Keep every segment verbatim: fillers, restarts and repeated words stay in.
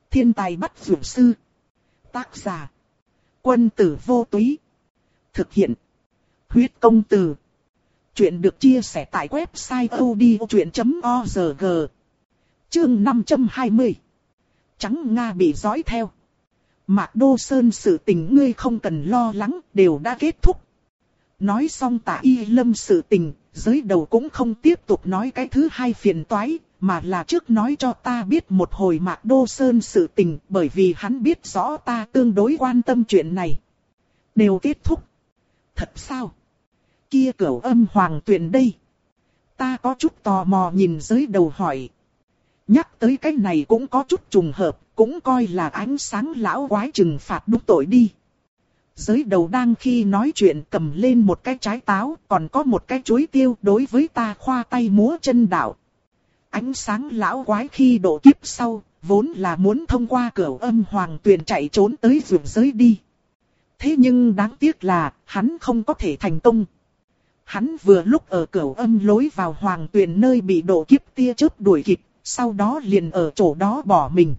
Thiên tài bắt dược sư. Tác giả. Quân tử vô túy. Thực hiện. Huyết công từ. Chuyện được chia sẻ tại website odchuyện chấm org. Chương năm trăm hai mươi. Trắng Nga bị dõi theo. Mạc Đô Sơn, sự tình ngươi không cần lo lắng, đều đã kết thúc. Nói xong Tạ Y Lâm sự tình, giới đầu cũng không tiếp tục nói cái thứ hai phiền toái, mà là trước nói cho ta biết một hồi Mạc Đô Sơn sự tình, bởi vì hắn biết rõ ta tương đối quan tâm chuyện này. Đều kết thúc. Thật sao? Kia Cửu Âm Hoàng Tuyền đây. Ta có chút tò mò nhìn giới đầu hỏi. Nhắc tới cái này cũng có chút trùng hợp, cũng coi là ánh sáng lão quái trừng phạt đúng tội đi. Giới đầu đang khi nói chuyện cầm lên một cái trái táo, còn có một cái chuối tiêu, đối với ta khoa tay múa chân đạo. Ánh sáng lão quái khi độ kiếp sau, vốn là muốn thông qua Cửu Âm Hoàng Tuyền chạy trốn tới vượt giới đi. Thế nhưng đáng tiếc là, hắn không có thể thành công. Hắn vừa lúc ở Cửu Âm lối vào Hoàng Tuyền nơi bị độ kiếp tia chớp đuổi kịp, sau đó liền ở chỗ đó bỏ mình.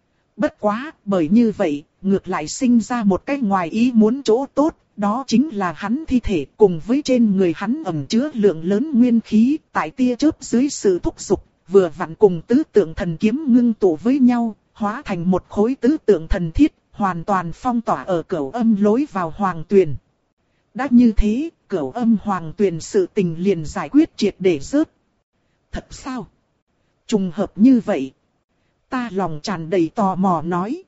Bất quá, bởi như vậy, ngược lại sinh ra một cái ngoài ý muốn chỗ tốt, đó chính là hắn thi thể cùng với trên người hắn ẩn chứa lượng lớn nguyên khí, tại tia chớp dưới sự thúc giục, vừa vặn cùng tứ tượng thần kiếm ngưng tụ với nhau, hóa thành một khối tứ tượng thần thiết, hoàn toàn phong tỏa ở Cửu Âm lối vào Hoàng Tuyền. Đã như thế, Cửu Âm Hoàng Tuyền sự tình liền giải quyết triệt để rớt. Thật sao? Trùng hợp như vậy. Ta lòng tràn đầy tò mò nói.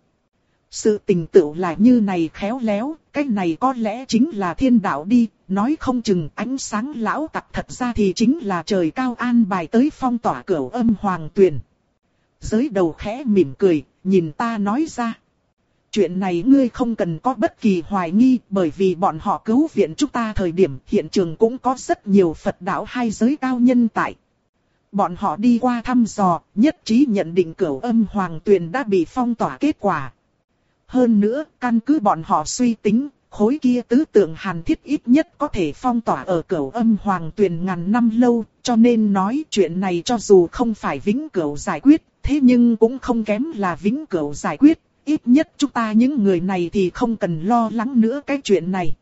Sự tình tựu là như này khéo léo, cái này có lẽ chính là thiên đạo đi, nói không chừng ánh sáng lão tặc thật ra thì chính là trời cao an bài tới phong tỏa Cửu Âm Hoàng Tuyền. Giới đầu khẽ mỉm cười, nhìn ta nói ra. Chuyện này ngươi không cần có bất kỳ hoài nghi, bởi vì bọn họ cứu viện chúng ta thời điểm hiện trường cũng có rất nhiều Phật đạo hay giới cao nhân tại. Bọn họ đi qua thăm dò, nhất trí nhận định Cửu Âm Hoàng Tuyền đã bị phong tỏa kết quả. Hơn nữa, căn cứ bọn họ suy tính, khối kia tứ tượng hàn thiết ít nhất có thể phong tỏa ở Cửu Âm Hoàng Tuyền ngàn năm lâu, cho nên nói chuyện này cho dù không phải vĩnh cửu giải quyết, thế nhưng cũng không kém là vĩnh cửu giải quyết, ít nhất chúng ta những người này thì không cần lo lắng nữa cái chuyện này.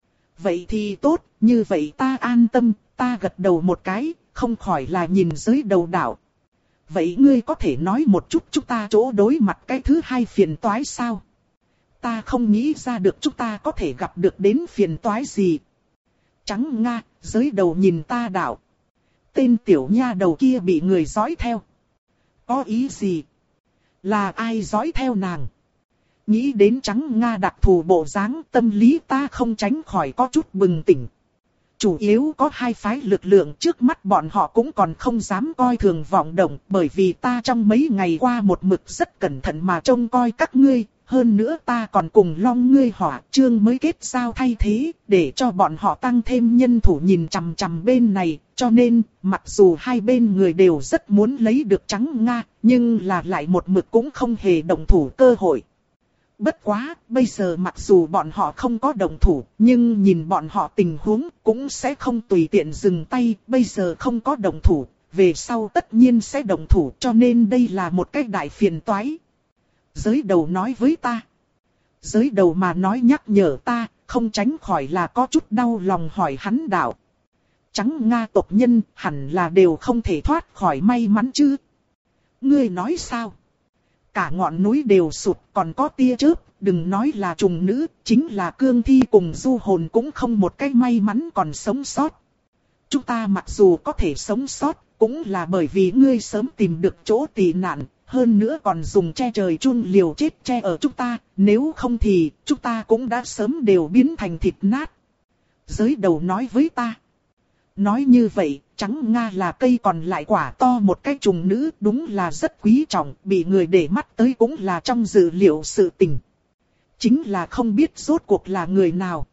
Vậy thì tốt, như vậy ta an tâm, ta gật đầu một cái, không khỏi là nhìn giới đầu đạo. Vậy ngươi có thể nói một chút chúng ta chỗ đối mặt cái thứ hai phiền toái sao? Ta không nghĩ ra được chúng ta có thể gặp được đến phiền toái gì. Trắng Nga, giới đầu nhìn ta đạo. Tên tiểu nha đầu kia bị người dõi theo. Có ý gì? Là ai dõi theo nàng? Nghĩ đến Trắng Nga đặc thù bộ dáng, tâm lý ta không tránh khỏi có chút bừng tỉnh. Chủ yếu có hai phái lực lượng, trước mắt bọn họ cũng còn không dám coi thường vọng động, bởi vì ta trong mấy ngày qua một mực rất cẩn thận mà trông coi các ngươi, hơn nữa ta còn cùng Long ngươi Hỏa Trương mới kết giao thay thế, để cho bọn họ tăng thêm nhân thủ nhìn chằm chằm bên này, cho nên, mặc dù hai bên người đều rất muốn lấy được Trắng Nga, nhưng là lại một mực cũng không hề động thủ cơ hội. Bất quá, bây giờ mặc dù bọn họ không có động thủ, nhưng nhìn bọn họ tình huống cũng sẽ không tùy tiện dừng tay, bây giờ không có động thủ, về sau tất nhiên sẽ động thủ, cho nên đây là một cái đại phiền toái. Giới đầu nói với ta. Giới đầu mà nói nhắc nhở ta, không tránh khỏi là có chút đau lòng hỏi hắn đạo. Trắng Nga tộc nhân hẳn là đều không thể thoát khỏi may mắn chứ? Ngươi nói sao? Cả ngọn núi đều sụp, còn có tia chớp, đừng nói là trùng nữ, chính là cương thi cùng du hồn cũng không một cái may mắn còn sống sót. Chúng ta mặc dù có thể sống sót, cũng là bởi vì ngươi sớm tìm được chỗ tị nạn, hơn nữa còn dùng che trời chun liều chết che ở chúng ta, nếu không thì chúng ta cũng đã sớm đều biến thành thịt nát. Giới đầu nói với ta. Nói như vậy, Trắng Nga là cây còn lại quả to một cái trùng nữ, đúng là rất quý trọng, bị người để mắt tới cũng là trong dự liệu sự tình. Chính là không biết rốt cuộc là người nào.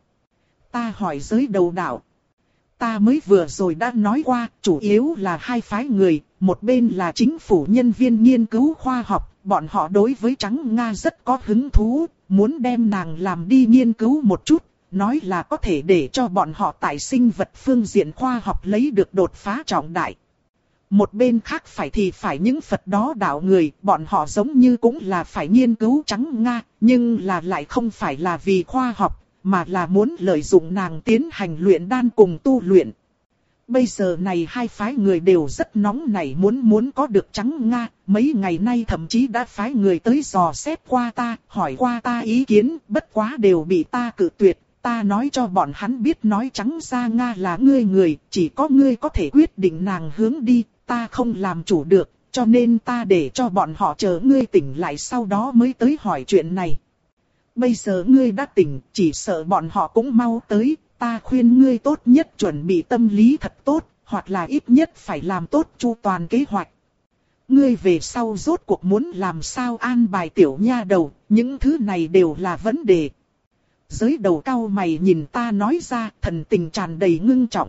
Ta hỏi giới đầu đạo. Ta mới vừa rồi đã nói qua, chủ yếu là hai phái người, một bên là chính phủ nhân viên nghiên cứu khoa học, bọn họ đối với Trắng Nga rất có hứng thú, muốn đem nàng làm đi nghiên cứu một chút. Nói là có thể để cho bọn họ tại sinh vật phương diện khoa học lấy được đột phá trọng đại. Một bên khác phải thì phải những Phật đó đạo người, bọn họ giống như cũng là phải nghiên cứu trắng Nga, nhưng là lại không phải là vì khoa học, mà là muốn lợi dụng nàng tiến hành luyện đan cùng tu luyện. Bây giờ này hai phái người đều rất nóng nảy muốn muốn có được trắng Nga, mấy ngày nay thậm chí đã phái người tới dò xét qua ta, hỏi qua ta ý kiến, bất quá đều bị ta cự tuyệt. Ta nói cho bọn hắn biết nói trắng ra Nga là ngươi người, chỉ có ngươi có thể quyết định nàng hướng đi, ta không làm chủ được, cho nên ta để cho bọn họ chờ ngươi tỉnh lại sau đó mới tới hỏi chuyện này. Bây giờ ngươi đã tỉnh, chỉ sợ bọn họ cũng mau tới, ta khuyên ngươi tốt nhất chuẩn bị tâm lý thật tốt, hoặc là ít nhất phải làm tốt chu toàn kế hoạch. Ngươi về sau rốt cuộc muốn làm sao an bài tiểu nha đầu, những thứ này đều là vấn đề. Giới đầu cao mày nhìn ta nói ra, thần tình tràn đầy ngưng trọng.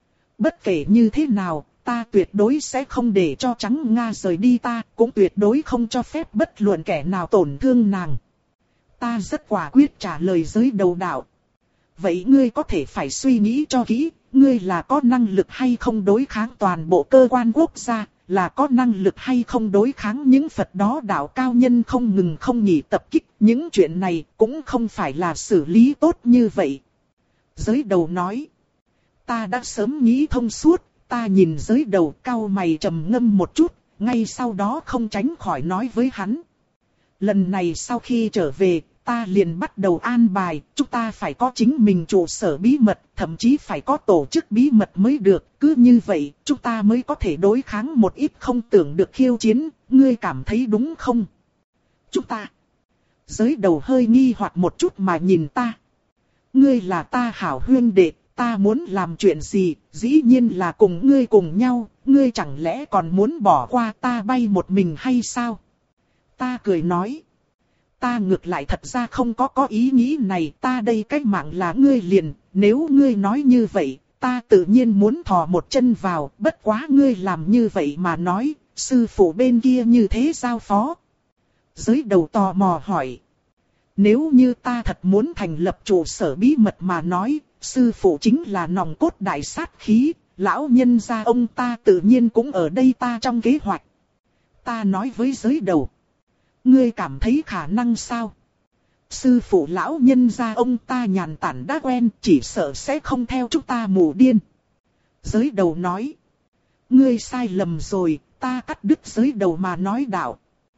Bất kể như thế nào, ta tuyệt đối sẽ không để cho trắng Nga rời đi ta, cũng tuyệt đối không cho phép bất luận kẻ nào tổn thương nàng. Ta rất quả quyết trả lời giới đầu đạo. Vậy ngươi có thể phải suy nghĩ cho kỹ, ngươi là có năng lực hay không đối kháng toàn bộ cơ quan quốc gia, là có năng lực hay không đối kháng những Phật đó đạo cao nhân không ngừng không nghỉ tập kích, những chuyện này cũng không phải là xử lý tốt như vậy. Giới đầu nói, ta đã sớm nghĩ thông suốt, ta nhìn giới đầu cau mày trầm ngâm một chút, ngay sau đó không tránh khỏi nói với hắn. Lần này sau khi trở về, ta liền bắt đầu an bài, chúng ta phải có chính mình trụ sở bí mật, thậm chí phải có tổ chức bí mật mới được, cứ như vậy, chúng ta mới có thể đối kháng một ít không tưởng được khiêu chiến, ngươi cảm thấy đúng không? Chúng ta. Giới đầu hơi nghi hoặc một chút mà nhìn ta. Ngươi là ta hảo huynh đệ, ta muốn làm chuyện gì, dĩ nhiên là cùng ngươi cùng nhau, ngươi chẳng lẽ còn muốn bỏ qua ta bay một mình hay sao? Ta cười nói. Ta ngược lại thật ra không có có ý nghĩ này, ta đây cách mạng là ngươi liền, nếu ngươi nói như vậy, ta tự nhiên muốn thò một chân vào, bất quá ngươi làm như vậy mà nói, sư phụ bên kia như thế giao phó. Giới đầu tò mò hỏi. Nếu như ta thật muốn thành lập trụ sở bí mật mà nói, sư phụ chính là nòng cốt đại sát khí, lão nhân gia ông ta tự nhiên cũng ở đây ta trong kế hoạch. Ta nói với giới đầu. Ngươi cảm thấy khả năng sao? Sư phụ lão nhân gia ông ta nhàn tản đã quen, chỉ sợ sẽ không theo chúng ta mù điên. Giới đầu nói. Ngươi sai lầm rồi, ta cắt đứt giới đầu mà nói đạo.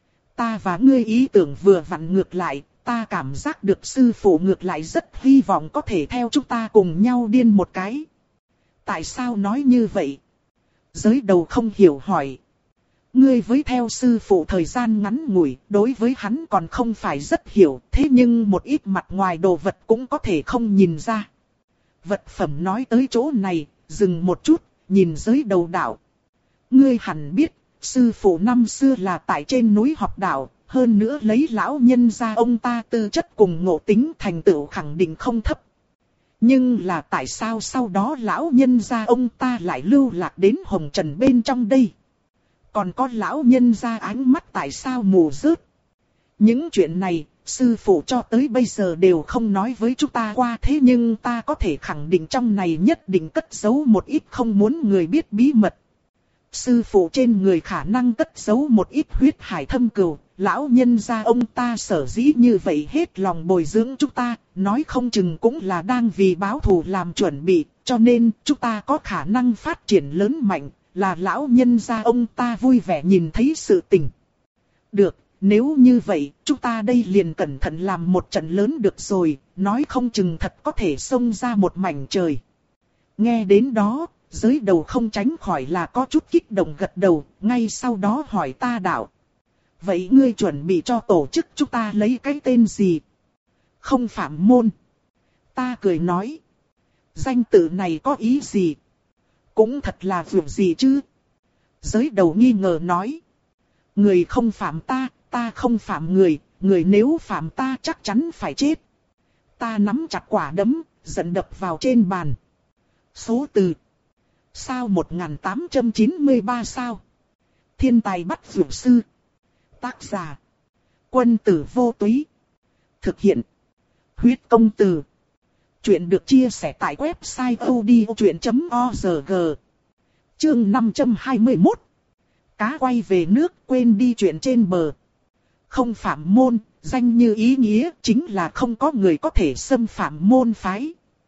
Ta và ngươi ý tưởng vừa vặn ngược lại, ta cảm giác được sư phụ ngược lại rất hy vọng có thể theo chúng ta cùng nhau điên một cái. Tại sao nói như vậy? Giới đầu không hiểu hỏi. Ngươi với theo sư phụ thời gian ngắn ngủi, đối với hắn còn không phải rất hiểu, thế nhưng một ít mặt ngoài đồ vật cũng có thể không nhìn ra. Vật phẩm nói tới chỗ này, dừng một chút, nhìn giới đầu đạo. Ngươi hẳn biết, sư phụ năm xưa là tại trên núi học đạo, hơn nữa lấy lão nhân gia ông ta tư chất cùng ngộ tính thành tựu khẳng định không thấp. Nhưng là tại sao sau đó lão nhân gia ông ta lại lưu lạc đến hồng trần bên trong đây? Còn có lão nhân gia ánh mắt tại sao mù rớt? Những chuyện này, sư phụ cho tới bây giờ đều không nói với chúng ta qua, thế nhưng ta có thể khẳng định trong này nhất định cất giấu một ít không muốn người biết bí mật. Sư phụ trên người khả năng cất giấu một ít huyết hải thâm cừu, lão nhân gia ông ta sở dĩ như vậy hết lòng bồi dưỡng chúng ta, nói không chừng cũng là đang vì báo thù làm chuẩn bị, cho nên chúng ta có khả năng phát triển lớn mạnh, là lão nhân gia ông ta vui vẻ nhìn thấy sự tình. Được, nếu như vậy, chúng ta đây liền cẩn thận làm một trận lớn được rồi, nói không chừng thật có thể xông ra một mảnh trời. Nghe đến đó, giới đầu không tránh khỏi là có chút kích động gật đầu, ngay sau đó hỏi ta đạo. Vậy ngươi chuẩn bị cho tổ chức chúng ta lấy cái tên gì? Không phạm môn. Ta cười nói. Danh tự này có ý gì? Cũng thật là việc gì chứ? Giới đầu nghi ngờ nói. Người không phạm ta, ta không phạm người, người nếu phạm ta chắc chắn phải chết. Ta nắm chặt quả đấm, giận đập vào trên bàn. Số từ. Sao một nghìn tám trăm chín mươi ba sao? Thiên tài bắt dược sư. Tác giả. Quân tử vô túy. Thực hiện. Huyết công từ. Chuyện được chia sẻ tại website odchuyện chấm org. Chương năm trăm hai mươi mốt. Cá quay về nước, quên đi chuyện trên bờ. Không phạm môn, danh như ý nghĩa, chính là không có người có thể xâm phạm môn phái.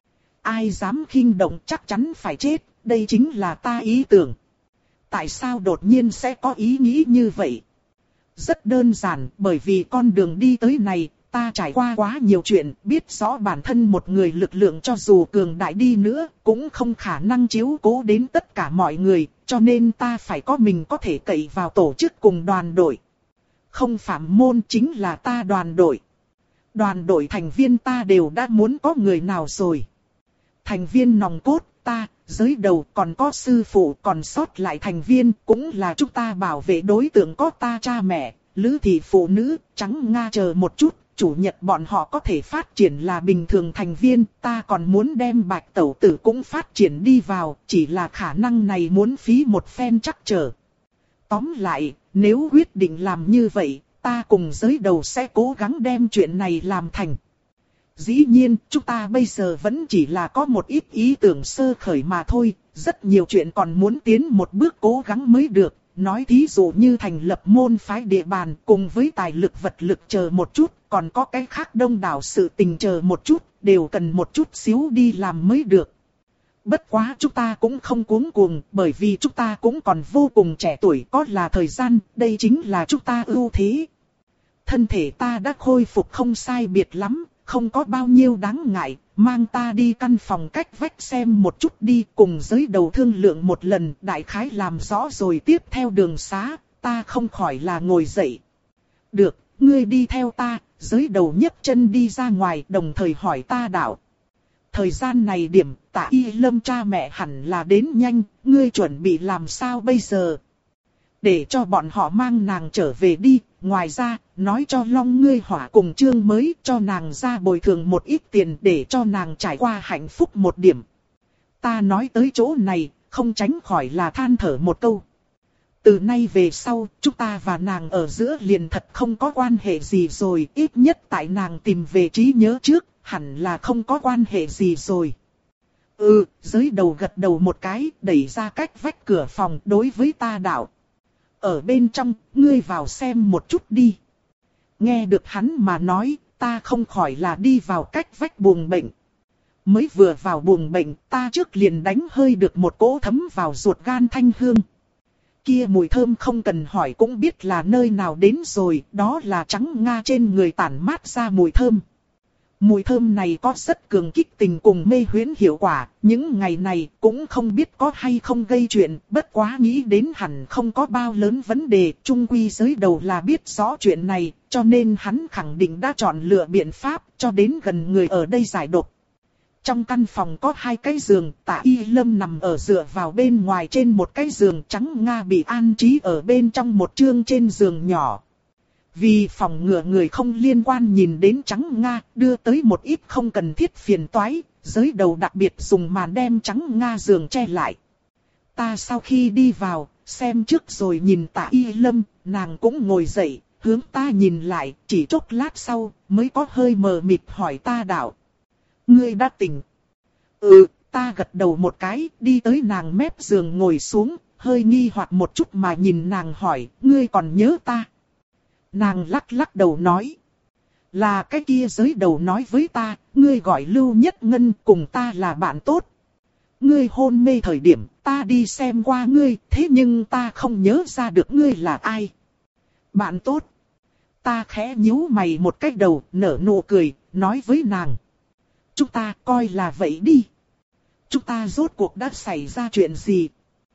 Ai dám khinh động chắc chắn phải chết, đây chính là ta ý tưởng. Tại sao đột nhiên sẽ có ý nghĩ như vậy? Rất đơn giản, bởi vì con đường đi tới này, ta trải qua quá nhiều chuyện, biết rõ bản thân một người lực lượng cho dù cường đại đi nữa, cũng không khả năng chiếu cố đến tất cả mọi người, cho nên ta phải có mình có thể cậy vào tổ chức cùng đoàn đội. Không phạm môn chính là ta đoàn đội. Đoàn đội thành viên ta đều đã muốn có người nào rồi. Thành viên nòng cốt, ta, giới đầu còn có sư phụ, còn sót lại thành viên cũng là chúng ta bảo vệ đối tượng có ta cha mẹ, lữ thị phụ nữ, trắng Nga chờ một chút, chủ nhật bọn họ có thể phát triển là bình thường thành viên, ta còn muốn đem bạch tẩu tử cũng phát triển đi vào, chỉ là khả năng này muốn phí một phen chắc trở. Tóm lại, nếu quyết định làm như vậy, ta cùng giới đầu sẽ cố gắng đem chuyện này làm thành. Dĩ nhiên, chúng ta bây giờ vẫn chỉ là có một ít ý tưởng sơ khởi mà thôi, rất nhiều chuyện còn muốn tiến một bước cố gắng mới được. Nói thí dụ như thành lập môn phái địa bàn cùng với tài lực vật lực chờ một chút, còn có cái khác đông đảo sự tình chờ một chút, đều cần một chút xíu đi làm mới được. Bất quá chúng ta cũng không cuống cuồng, bởi vì chúng ta cũng còn vô cùng trẻ tuổi, có là thời gian, đây chính là chúng ta ưu thế. Thân thể ta đã khôi phục không sai biệt lắm, không có bao nhiêu đáng ngại, mang ta đi căn phòng cách vách xem một chút đi, cùng giới đầu thương lượng một lần, đại khái làm rõ rồi tiếp theo đường xá, ta không khỏi là ngồi dậy. Được, ngươi đi theo ta, giới đầu nhấc chân đi ra ngoài, đồng thời hỏi ta đạo. Thời gian này điểm, Tạ Y Lâm cha mẹ hẳn là đến nhanh, ngươi chuẩn bị làm sao bây giờ? Để cho bọn họ mang nàng trở về đi, ngoài ra, nói cho Long ngươi hỏa cùng Trương mới cho nàng ra bồi thường một ít tiền để cho nàng trải qua hạnh phúc một điểm. Ta nói tới chỗ này, không tránh khỏi là than thở một câu. Từ nay về sau, chúng ta và nàng ở giữa liền thật không có quan hệ gì rồi, ít nhất tại nàng tìm về trí nhớ trước, hẳn là không có quan hệ gì rồi. Ừ, giới đầu gật đầu một cái, đẩy ra cách vách cửa phòng đối với ta đạo. Ở bên trong, ngươi vào xem một chút đi. Nghe được hắn mà nói, ta không khỏi là đi vào cách vách buồng bệnh. Mới vừa vào buồng bệnh, ta trước liền đánh hơi được một cỗ thấm vào ruột gan thanh hương. Kia mùi thơm không cần hỏi cũng biết là nơi nào đến rồi, đó là trắng Nga trên người tản mát ra mùi thơm. Mùi thơm này có rất cường kích tình cùng mê huyễn hiệu quả, những ngày này cũng không biết có hay không gây chuyện, bất quá nghĩ đến hẳn không có bao lớn vấn đề, chung quy giới đầu là biết rõ chuyện này, cho nên hắn khẳng định đã chọn lựa biện pháp cho đến gần người ở đây giải độc. Trong căn phòng có hai cái giường, Tạ Y Lâm nằm ở dựa vào bên ngoài trên một cái giường, trắng Nga bị an trí ở bên trong một chương trên giường nhỏ. Vì phòng ngừa người không liên quan nhìn đến trắng Nga, đưa tới một ít không cần thiết phiền toái, giới đầu đặc biệt dùng màn đem trắng Nga giường che lại. Ta sau khi đi vào, xem trước rồi nhìn Tạ Y Lâm, nàng cũng ngồi dậy, hướng ta nhìn lại, chỉ chốc lát sau, mới có hơi mờ mịt hỏi ta đạo. Ngươi đã tỉnh. Ừ, ta gật đầu một cái, đi tới nàng mép giường ngồi xuống, hơi nghi hoặc một chút mà nhìn nàng hỏi, ngươi còn nhớ ta? Nàng lắc lắc đầu nói. Là cái kia giới đầu nói với ta, ngươi gọi Lưu Nhất Ngân cùng ta là bạn tốt. Ngươi hôn mê thời điểm, ta đi xem qua ngươi, thế nhưng ta không nhớ ra được ngươi là ai. Bạn tốt. Ta khẽ nhíu mày một cái đầu, nở nụ cười, nói với nàng. Chúng ta coi là vậy đi. Chúng ta rốt cuộc đã xảy ra chuyện gì?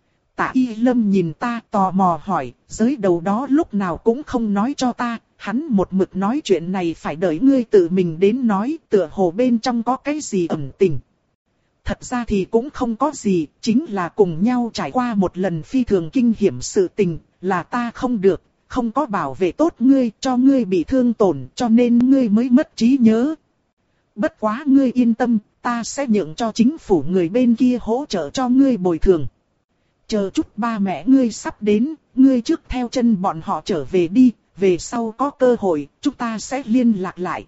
Tạ Y Lâm nhìn ta tò mò hỏi, giới đầu đó lúc nào cũng không nói cho ta, hắn một mực nói chuyện này phải đợi ngươi tự mình đến nói, tựa hồ bên trong có cái gì ẩn tình. Thật ra thì cũng không có gì, chính là cùng nhau trải qua một lần phi thường kinh hiểm sự tình, là ta không được, không có bảo vệ tốt ngươi, cho ngươi bị thương tổn, cho nên ngươi mới mất trí nhớ. Bất quá ngươi yên tâm, ta sẽ nhượng cho chính phủ người bên kia hỗ trợ cho ngươi bồi thường. Chờ chút ba mẹ ngươi sắp đến, ngươi trước theo chân bọn họ trở về đi, về sau có cơ hội, chúng ta sẽ liên lạc lại.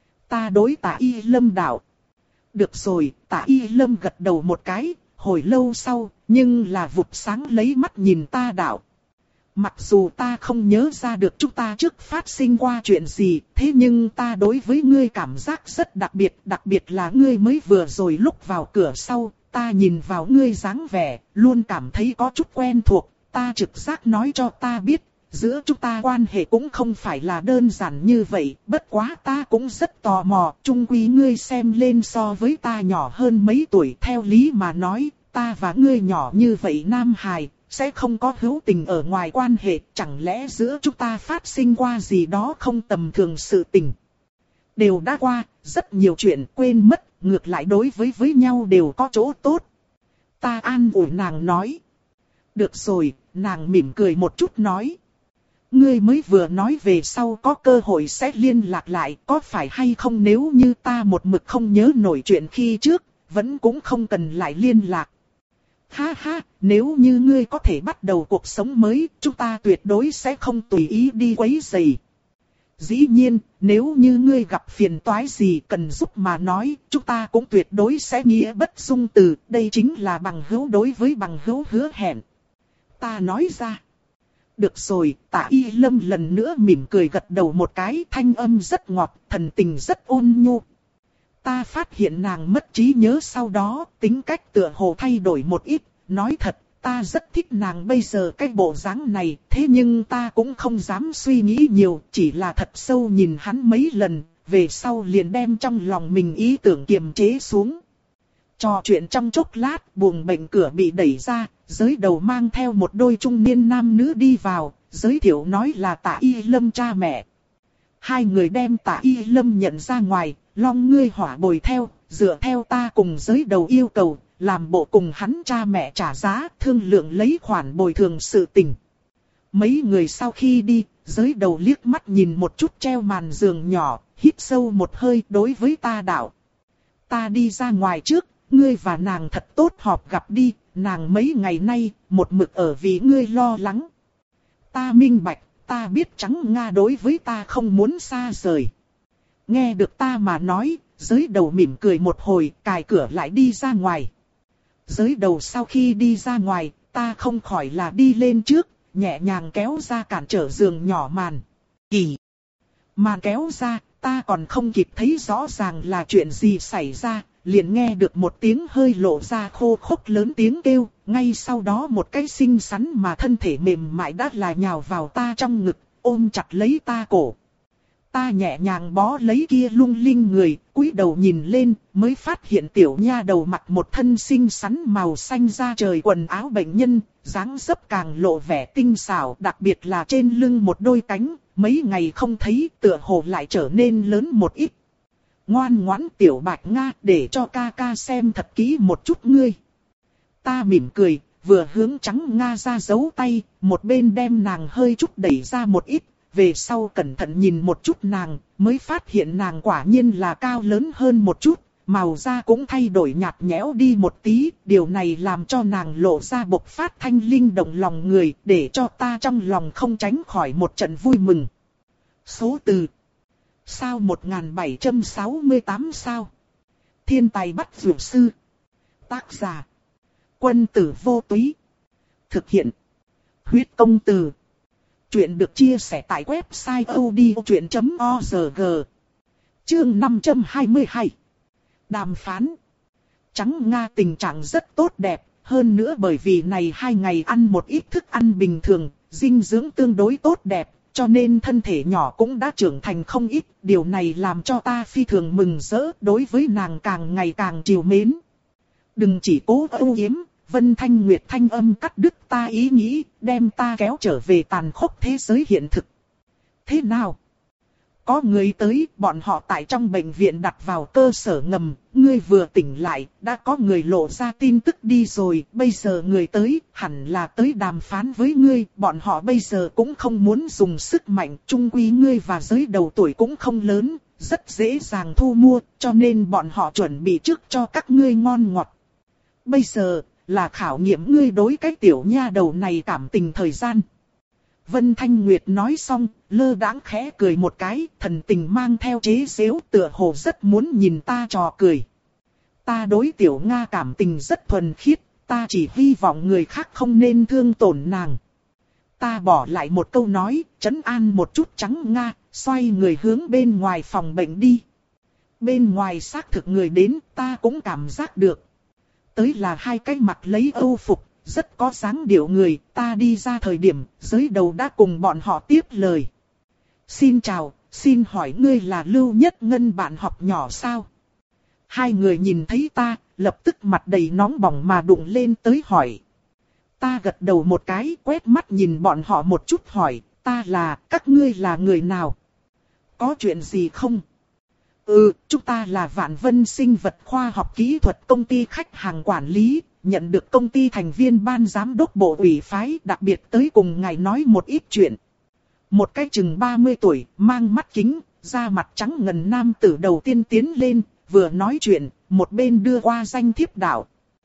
Ta đối Tạ Y Lâm đạo. Được rồi, Tạ Y Lâm gật đầu một cái, hồi lâu sau, nhưng là vụt sáng lấy mắt nhìn ta đạo. Mặc dù ta không nhớ ra được chúng ta trước phát sinh qua chuyện gì, thế nhưng ta đối với ngươi cảm giác rất đặc biệt, đặc biệt là ngươi mới vừa rồi lúc vào cửa sau, ta nhìn vào ngươi dáng vẻ, luôn cảm thấy có chút quen thuộc, ta trực giác nói cho ta biết, giữa chúng ta quan hệ cũng không phải là đơn giản như vậy, bất quá ta cũng rất tò mò, chung quy ngươi xem lên so với ta nhỏ hơn mấy tuổi, theo lý mà nói, ta và ngươi nhỏ như vậy nam hài, sẽ không có hữu tình ở ngoài quan hệ, chẳng lẽ giữa chúng ta phát sinh qua gì đó không tầm thường sự tình. Đều đã qua, rất nhiều chuyện quên mất, ngược lại đối với với nhau đều có chỗ tốt. Ta an ủi nàng nói. Được rồi, nàng mỉm cười một chút nói. Ngươi mới vừa nói về sau có cơ hội sẽ liên lạc lại, có phải hay không, nếu như ta một mực không nhớ nổi chuyện khi trước, vẫn cũng không cần lại liên lạc. Ha ha, nếu như ngươi có thể bắt đầu cuộc sống mới, chúng ta tuyệt đối sẽ không tùy ý đi quấy rầy. Dĩ nhiên, nếu như ngươi gặp phiền toái gì cần giúp mà nói, chúng ta cũng tuyệt đối sẽ nghĩa bất dung từ, đây chính là bằng hữu đối với bằng hữu hứa hẹn. Ta nói ra. Được rồi, Tạ Y Lâm lần nữa mỉm cười gật đầu một cái, thanh âm rất ngọt, thần tình rất ôn nhu. Ta phát hiện nàng mất trí nhớ sau đó, tính cách tựa hồ thay đổi một ít, nói thật, ta rất thích nàng bây giờ cái bộ dáng này, thế nhưng ta cũng không dám suy nghĩ nhiều, chỉ là thật sâu nhìn hắn mấy lần, về sau liền đem trong lòng mình ý tưởng kiềm chế xuống. Trò chuyện trong chốc lát, buồng bệnh cửa bị đẩy ra, giới đầu mang theo một đôi trung niên nam nữ đi vào, giới thiệu nói là Tạ Y Lâm cha mẹ. Hai người đem Tạ Y Lâm nhận ra ngoài, long ngươi hỏa bồi theo, dựa theo ta cùng giới đầu yêu cầu, làm bộ cùng hắn cha mẹ trả giá, thương lượng lấy khoản bồi thường sự tình. Mấy người sau khi đi, giới đầu liếc mắt nhìn một chút treo màn giường nhỏ, hít sâu một hơi đối với ta đạo. Ta đi ra ngoài trước, ngươi và nàng thật tốt họp gặp đi, nàng mấy ngày nay, một mực ở vì ngươi lo lắng. Ta minh bạch, ta biết Trắng Nga đối với ta không muốn xa rời. Nghe được ta mà nói, giới đầu mỉm cười một hồi, cài cửa lại đi ra ngoài. Giới đầu sau khi đi ra ngoài, ta không khỏi là đi lên trước, nhẹ nhàng kéo ra cản trở giường nhỏ màn. Kỳ! Màn kéo ra, ta còn không kịp thấy rõ ràng là chuyện gì xảy ra, liền nghe được một tiếng hơi lộ ra khô khốc lớn tiếng kêu, ngay sau đó một cái xinh xắn mà thân thể mềm mại đã là nhào vào ta trong ngực, ôm chặt lấy ta cổ. Ta nhẹ nhàng bó lấy kia lung linh người, cúi đầu nhìn lên, mới phát hiện tiểu nha đầu mặc một thân xinh xắn màu xanh da trời quần áo bệnh nhân, dáng dấp càng lộ vẻ tinh xảo, đặc biệt là trên lưng một đôi cánh, mấy ngày không thấy tựa hồ lại trở nên lớn một ít. Ngoan ngoãn tiểu Bạch Nga, để cho ca ca xem thật kỹ một chút ngươi. Ta mỉm cười, vừa hướng Trắng Nga ra giấu tay, một bên đem nàng hơi chút đẩy ra một ít. Về sau cẩn thận nhìn một chút nàng, mới phát hiện nàng quả nhiên là cao lớn hơn một chút, màu da cũng thay đổi nhạt nhẽo đi một tí, điều này làm cho nàng lộ ra bộc phát thanh linh động lòng người, để cho ta trong lòng không tránh khỏi một trận vui mừng. Số từ sao một nghìn bảy trăm sáu mươi tám sao. Thiên tài bắt dược sư. Tác giả Quân Tử Vô Túy. Thực hiện Huyết Công Từ. Chuyện được chia sẻ tại website odchuyện chấm org. Chương năm trăm hai mươi hai. Đàm phán. Trắng Nga tình trạng rất tốt đẹp, hơn nữa bởi vì này hai ngày ăn một ít thức ăn bình thường, dinh dưỡng tương đối tốt đẹp, cho nên thân thể nhỏ cũng đã trưởng thành không ít. Điều này làm cho ta phi thường mừng rỡ, đối với nàng càng ngày càng trìu mến. Đừng chỉ cố âu yếm. Vân Thanh Nguyệt thanh âm cắt đứt ta ý nghĩ, đem ta kéo trở về tàn khốc thế giới hiện thực. Thế nào? Có người tới, bọn họ tại trong bệnh viện đặt vào cơ sở ngầm, ngươi vừa tỉnh lại, đã có người lộ ra tin tức đi rồi, bây giờ người tới, hẳn là tới đàm phán với ngươi, bọn họ bây giờ cũng không muốn dùng sức mạnh, chung quy ngươi và giới đầu tuổi cũng không lớn, rất dễ dàng thu mua, cho nên bọn họ chuẩn bị trước cho các ngươi ngon ngọt. Bây giờ là khảo nghiệm ngươi đối cái tiểu nha đầu này cảm tình thời gian. Vân Thanh Nguyệt nói xong, lơ đãng khẽ cười một cái, thần tình mang theo chế giễu, tựa hồ rất muốn nhìn ta trò cười. Ta đối tiểu Nga cảm tình rất thuần khiết, ta chỉ hy vọng người khác không nên thương tổn nàng. Ta bỏ lại một câu nói, trấn an một chút Trắng Nga, xoay người hướng bên ngoài phòng bệnh đi. Bên ngoài xác thực người đến, ta cũng cảm giác được. Tới là hai cái mặt lấy âu phục, rất có dáng điệu người, ta đi ra thời điểm, giới đầu đã cùng bọn họ tiếp lời. Xin chào, xin hỏi ngươi là Lưu Nhất Ngân bạn học nhỏ sao? Hai người nhìn thấy ta, lập tức mặt đầy nóng bỏng mà đụng lên tới hỏi. Ta gật đầu một cái, quét mắt nhìn bọn họ một chút hỏi, ta là, các ngươi là người nào? Có chuyện gì không? Ừ, chúng ta là Vạn Vân Sinh vật khoa học kỹ thuật công ty khách hàng quản lý, nhận được công ty thành viên ban giám đốc bộ ủy phái đặc biệt tới cùng ngài nói một ít chuyện. Một cái chừng ba mươi tuổi, mang mắt kính, da mặt trắng ngần nam tử đầu tiên tiến lên, vừa nói chuyện, một bên đưa qua danh thiếp đạo.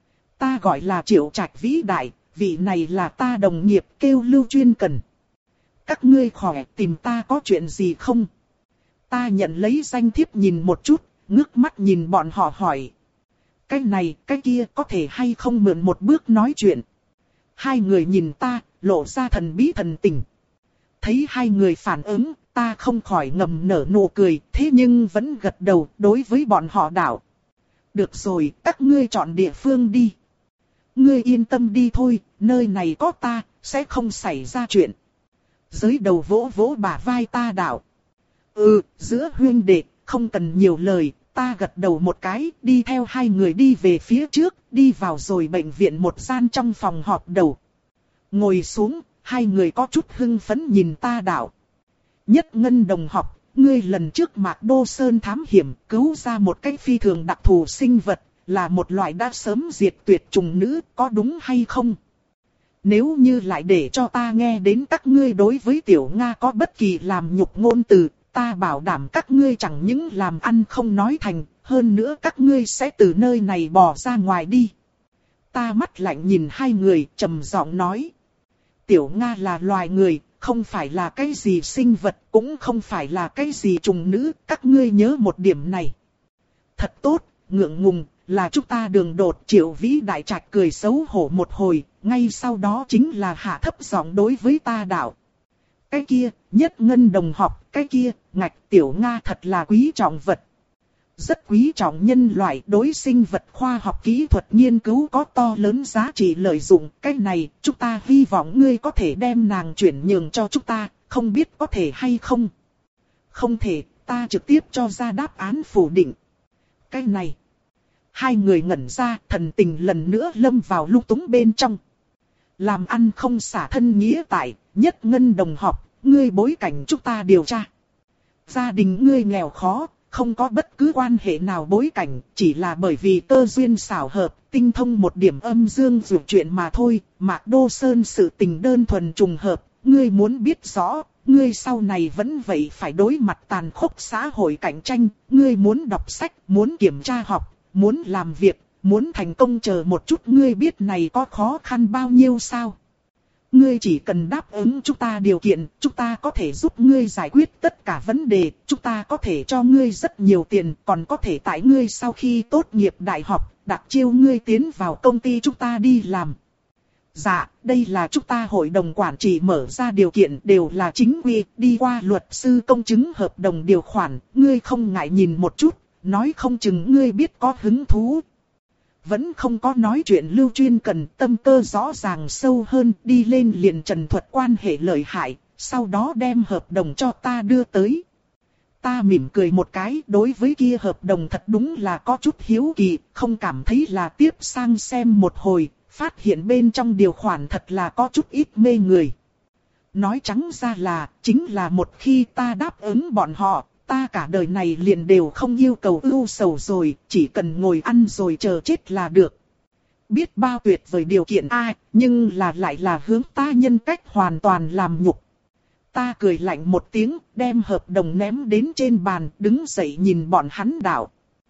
Ta gọi là Triệu Trạch vĩ đại, vị này là ta đồng nghiệp kêu Lưu Chuyên Cần. Các ngươi khỏe, tìm ta có chuyện gì không? Ta nhận lấy danh thiếp nhìn một chút, ngước mắt nhìn bọn họ hỏi. Cái này, cái kia có thể hay không mượn một bước nói chuyện? Hai người nhìn ta, lộ ra thần bí thần tình. Thấy hai người phản ứng, ta không khỏi ngầm nở nụ cười, thế nhưng vẫn gật đầu đối với bọn họ đạo. Được rồi, các ngươi chọn địa phương đi. Ngươi yên tâm đi thôi, nơi này có ta, sẽ không xảy ra chuyện. Giới đầu vỗ vỗ bả vai ta đạo. Ừ, giữa huynh đệ, không cần nhiều lời, ta gật đầu một cái, đi theo hai người đi về phía trước, đi vào rồi bệnh viện một gian trong phòng họp đầu. Ngồi xuống, hai người có chút hưng phấn nhìn ta đạo. Nhất Ngân đồng học, ngươi lần trước Mạc Đô Sơn thám hiểm, cứu ra một cái phi thường đặc thù sinh vật, là một loại đã sớm diệt tuyệt chủng nữ, có đúng hay không? Nếu như lại để cho ta nghe đến các ngươi đối với Tiểu Nga có bất kỳ làm nhục ngôn từ, ta bảo đảm các ngươi chẳng những làm ăn không nói thành, hơn nữa các ngươi sẽ từ nơi này bỏ ra ngoài đi. Ta mắt lạnh nhìn hai người, trầm giọng nói. Tiểu Nga là loài người, không phải là cái gì sinh vật, cũng không phải là cái gì trùng nữ, các ngươi nhớ một điểm này. Thật tốt, ngượng ngùng, là chúng ta đường đột. Triệu Vĩ Đại Trạch cười xấu hổ một hồi, ngay sau đó chính là hạ thấp giọng đối với ta đạo. Cái kia, Nhất Ngân đồng học, cái kia, ngạch Tiểu Nga thật là quý trọng vật. Rất quý trọng nhân loại, đối sinh vật khoa học kỹ thuật nghiên cứu có to lớn giá trị lợi dụng. Cái này, chúng ta hy vọng ngươi có thể đem nàng chuyển nhường cho chúng ta, không biết có thể hay không. Không thể, ta trực tiếp cho ra đáp án phủ định. Cái này, hai người ngẩn ra, thần tình lần nữa lâm vào lung túng bên trong. Làm ăn không xả thân nghĩa tại, Nhất Ngân đồng học, ngươi bối cảnh chúng ta điều tra. Gia đình ngươi nghèo khó, không có bất cứ quan hệ nào bối cảnh, chỉ là bởi vì cơ duyên xảo hợp, tinh thông một điểm âm dương dù chuyện mà thôi. Mạc Đô Sơn sự tình đơn thuần trùng hợp, ngươi muốn biết rõ, ngươi sau này vẫn vậy phải đối mặt tàn khốc xã hội cạnh tranh, ngươi muốn đọc sách, muốn kiểm tra học, muốn làm việc, muốn thành công chờ một chút, ngươi biết này có khó khăn bao nhiêu sao? Ngươi chỉ cần đáp ứng chúng ta điều kiện, chúng ta có thể giúp ngươi giải quyết tất cả vấn đề, chúng ta có thể cho ngươi rất nhiều tiền, còn có thể tại ngươi sau khi tốt nghiệp đại học, đặc chiêu ngươi tiến vào công ty chúng ta đi làm. Dạ, đây là chúng ta hội đồng quản trị mở ra điều kiện đều là chính quy, đi qua luật sư công chứng hợp đồng điều khoản, ngươi không ngại nhìn một chút, nói không chừng ngươi biết có hứng thú. Vẫn không có nói chuyện Lưu Chuyên Cần, tâm cơ rõ ràng sâu hơn, đi lên liền trần thuật quan hệ lợi hại, sau đó đem hợp đồng cho ta đưa tới. Ta mỉm cười một cái, đối với kia hợp đồng thật đúng là có chút hiếu kỳ, không cảm thấy là tiếp sang xem một hồi, phát hiện bên trong điều khoản thật là có chút ít mê người. Nói trắng ra là, chính là một khi ta đáp ứng bọn họ, ta cả đời này liền đều không yêu cầu ưu sầu rồi, chỉ cần ngồi ăn rồi chờ chết là được. Biết bao tuyệt vời điều kiện ai, nhưng là lại là hướng ta nhân cách hoàn toàn làm nhục. Ta cười lạnh một tiếng, đem hợp đồng ném đến trên bàn, đứng dậy nhìn bọn hắn đạo.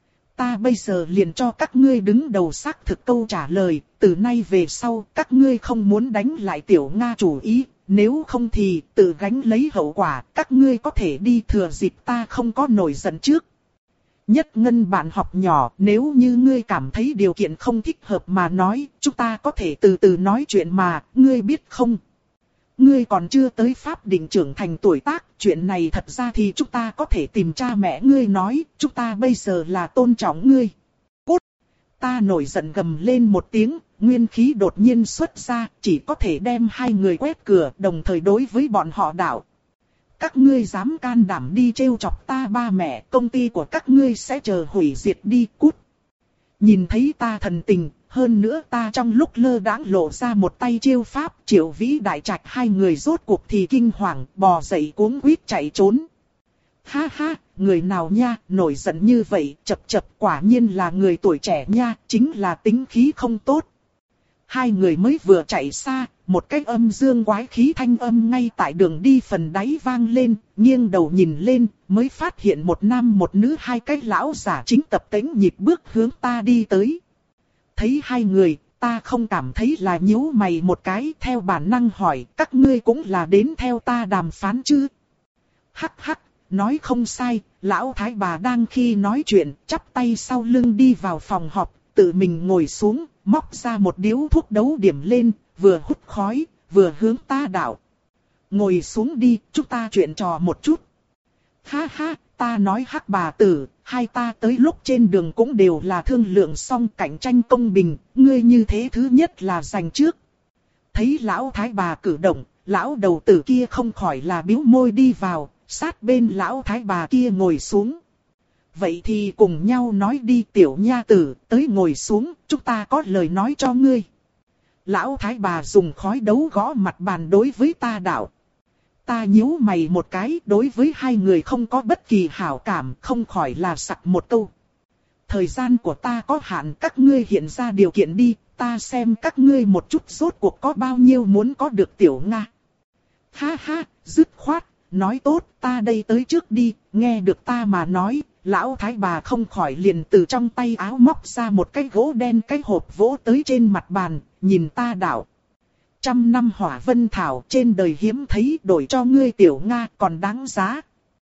Ta bây giờ liền cho các ngươi đứng đầu xác thực câu trả lời, từ nay về sau các ngươi không muốn đánh lại Tiểu Nga chủ ý. Nếu không thì tự gánh lấy hậu quả, các ngươi có thể đi thừa dịp ta không có nổi giận trước. Nhất Ngân bạn học nhỏ, nếu như ngươi cảm thấy điều kiện không thích hợp mà nói, chúng ta có thể từ từ nói chuyện mà, ngươi biết không? Ngươi còn chưa tới pháp định trưởng thành tuổi tác, chuyện này thật ra thì chúng ta có thể tìm cha mẹ ngươi nói, chúng ta bây giờ là tôn trọng ngươi. Cút! Ta nổi giận gầm lên một tiếng, nguyên khí đột nhiên xuất ra, chỉ có thể đem hai người quét cửa, đồng thời đối với bọn họ đạo. Các ngươi dám can đảm đi trêu chọc ta ba mẹ, công ty của các ngươi sẽ chờ hủy diệt đi, cút. Nhìn thấy ta thần tình, hơn nữa ta trong lúc lơ đãng lộ ra một tay chiêu pháp, Triệu Vĩ Đại Trạch hai người rốt cuộc thì kinh hoàng, bò dậy cuống quýt chạy trốn. Ha ha, người nào nha, nổi giận như vậy, chập chập quả nhiên là người tuổi trẻ nha, chính là tính khí không tốt. Hai người mới vừa chạy xa, một cái âm dương quái khí thanh âm ngay tại đường đi phần đáy vang lên, nghiêng đầu nhìn lên, mới phát hiện một nam một nữ hai cái lão giả chính tập tễnh nhịp bước hướng ta đi tới. Thấy hai người, ta không cảm thấy là nhíu mày một cái, theo bản năng hỏi, các ngươi cũng là đến theo ta đàm phán chứ? Hắc hắc, nói không sai, lão thái bà đang khi nói chuyện, chắp tay sau lưng đi vào phòng họp, tự mình ngồi xuống, móc ra một điếu thuốc đấu điểm lên, vừa hút khói, vừa hướng ta đạo. Ngồi xuống đi, chúng ta chuyện trò một chút. Ha ha, ta nói Hắc bà tử, hai ta tới lúc trên đường cũng đều là thương lượng xong cạnh tranh công bình, ngươi như thế thứ nhất là giành trước. Thấy lão thái bà cử động, lão đầu tử kia không khỏi là bĩu môi đi vào, sát bên lão thái bà kia ngồi xuống. Vậy thì cùng nhau nói đi tiểu nha tử, tới ngồi xuống, chúng ta có lời nói cho ngươi. Lão thái bà dùng khói đấu gõ mặt bàn đối với ta đạo. Ta nhíu mày một cái, đối với hai người không có bất kỳ hảo cảm, không khỏi là sặc một câu. Thời gian của ta có hạn, các ngươi hiện ra điều kiện đi, ta xem các ngươi một chút rốt cuộc có bao nhiêu muốn có được tiểu Nga. Ha ha, dứt khoát, nói tốt, ta đây tới trước đi, nghe được ta mà nói, lão thái bà không khỏi liền từ trong tay áo móc ra một cái gỗ đen cái hộp vỗ tới trên mặt bàn, nhìn ta đạo. Trăm năm hỏa vân thảo trên đời hiếm thấy, đổi cho ngươi tiểu Nga còn đáng giá.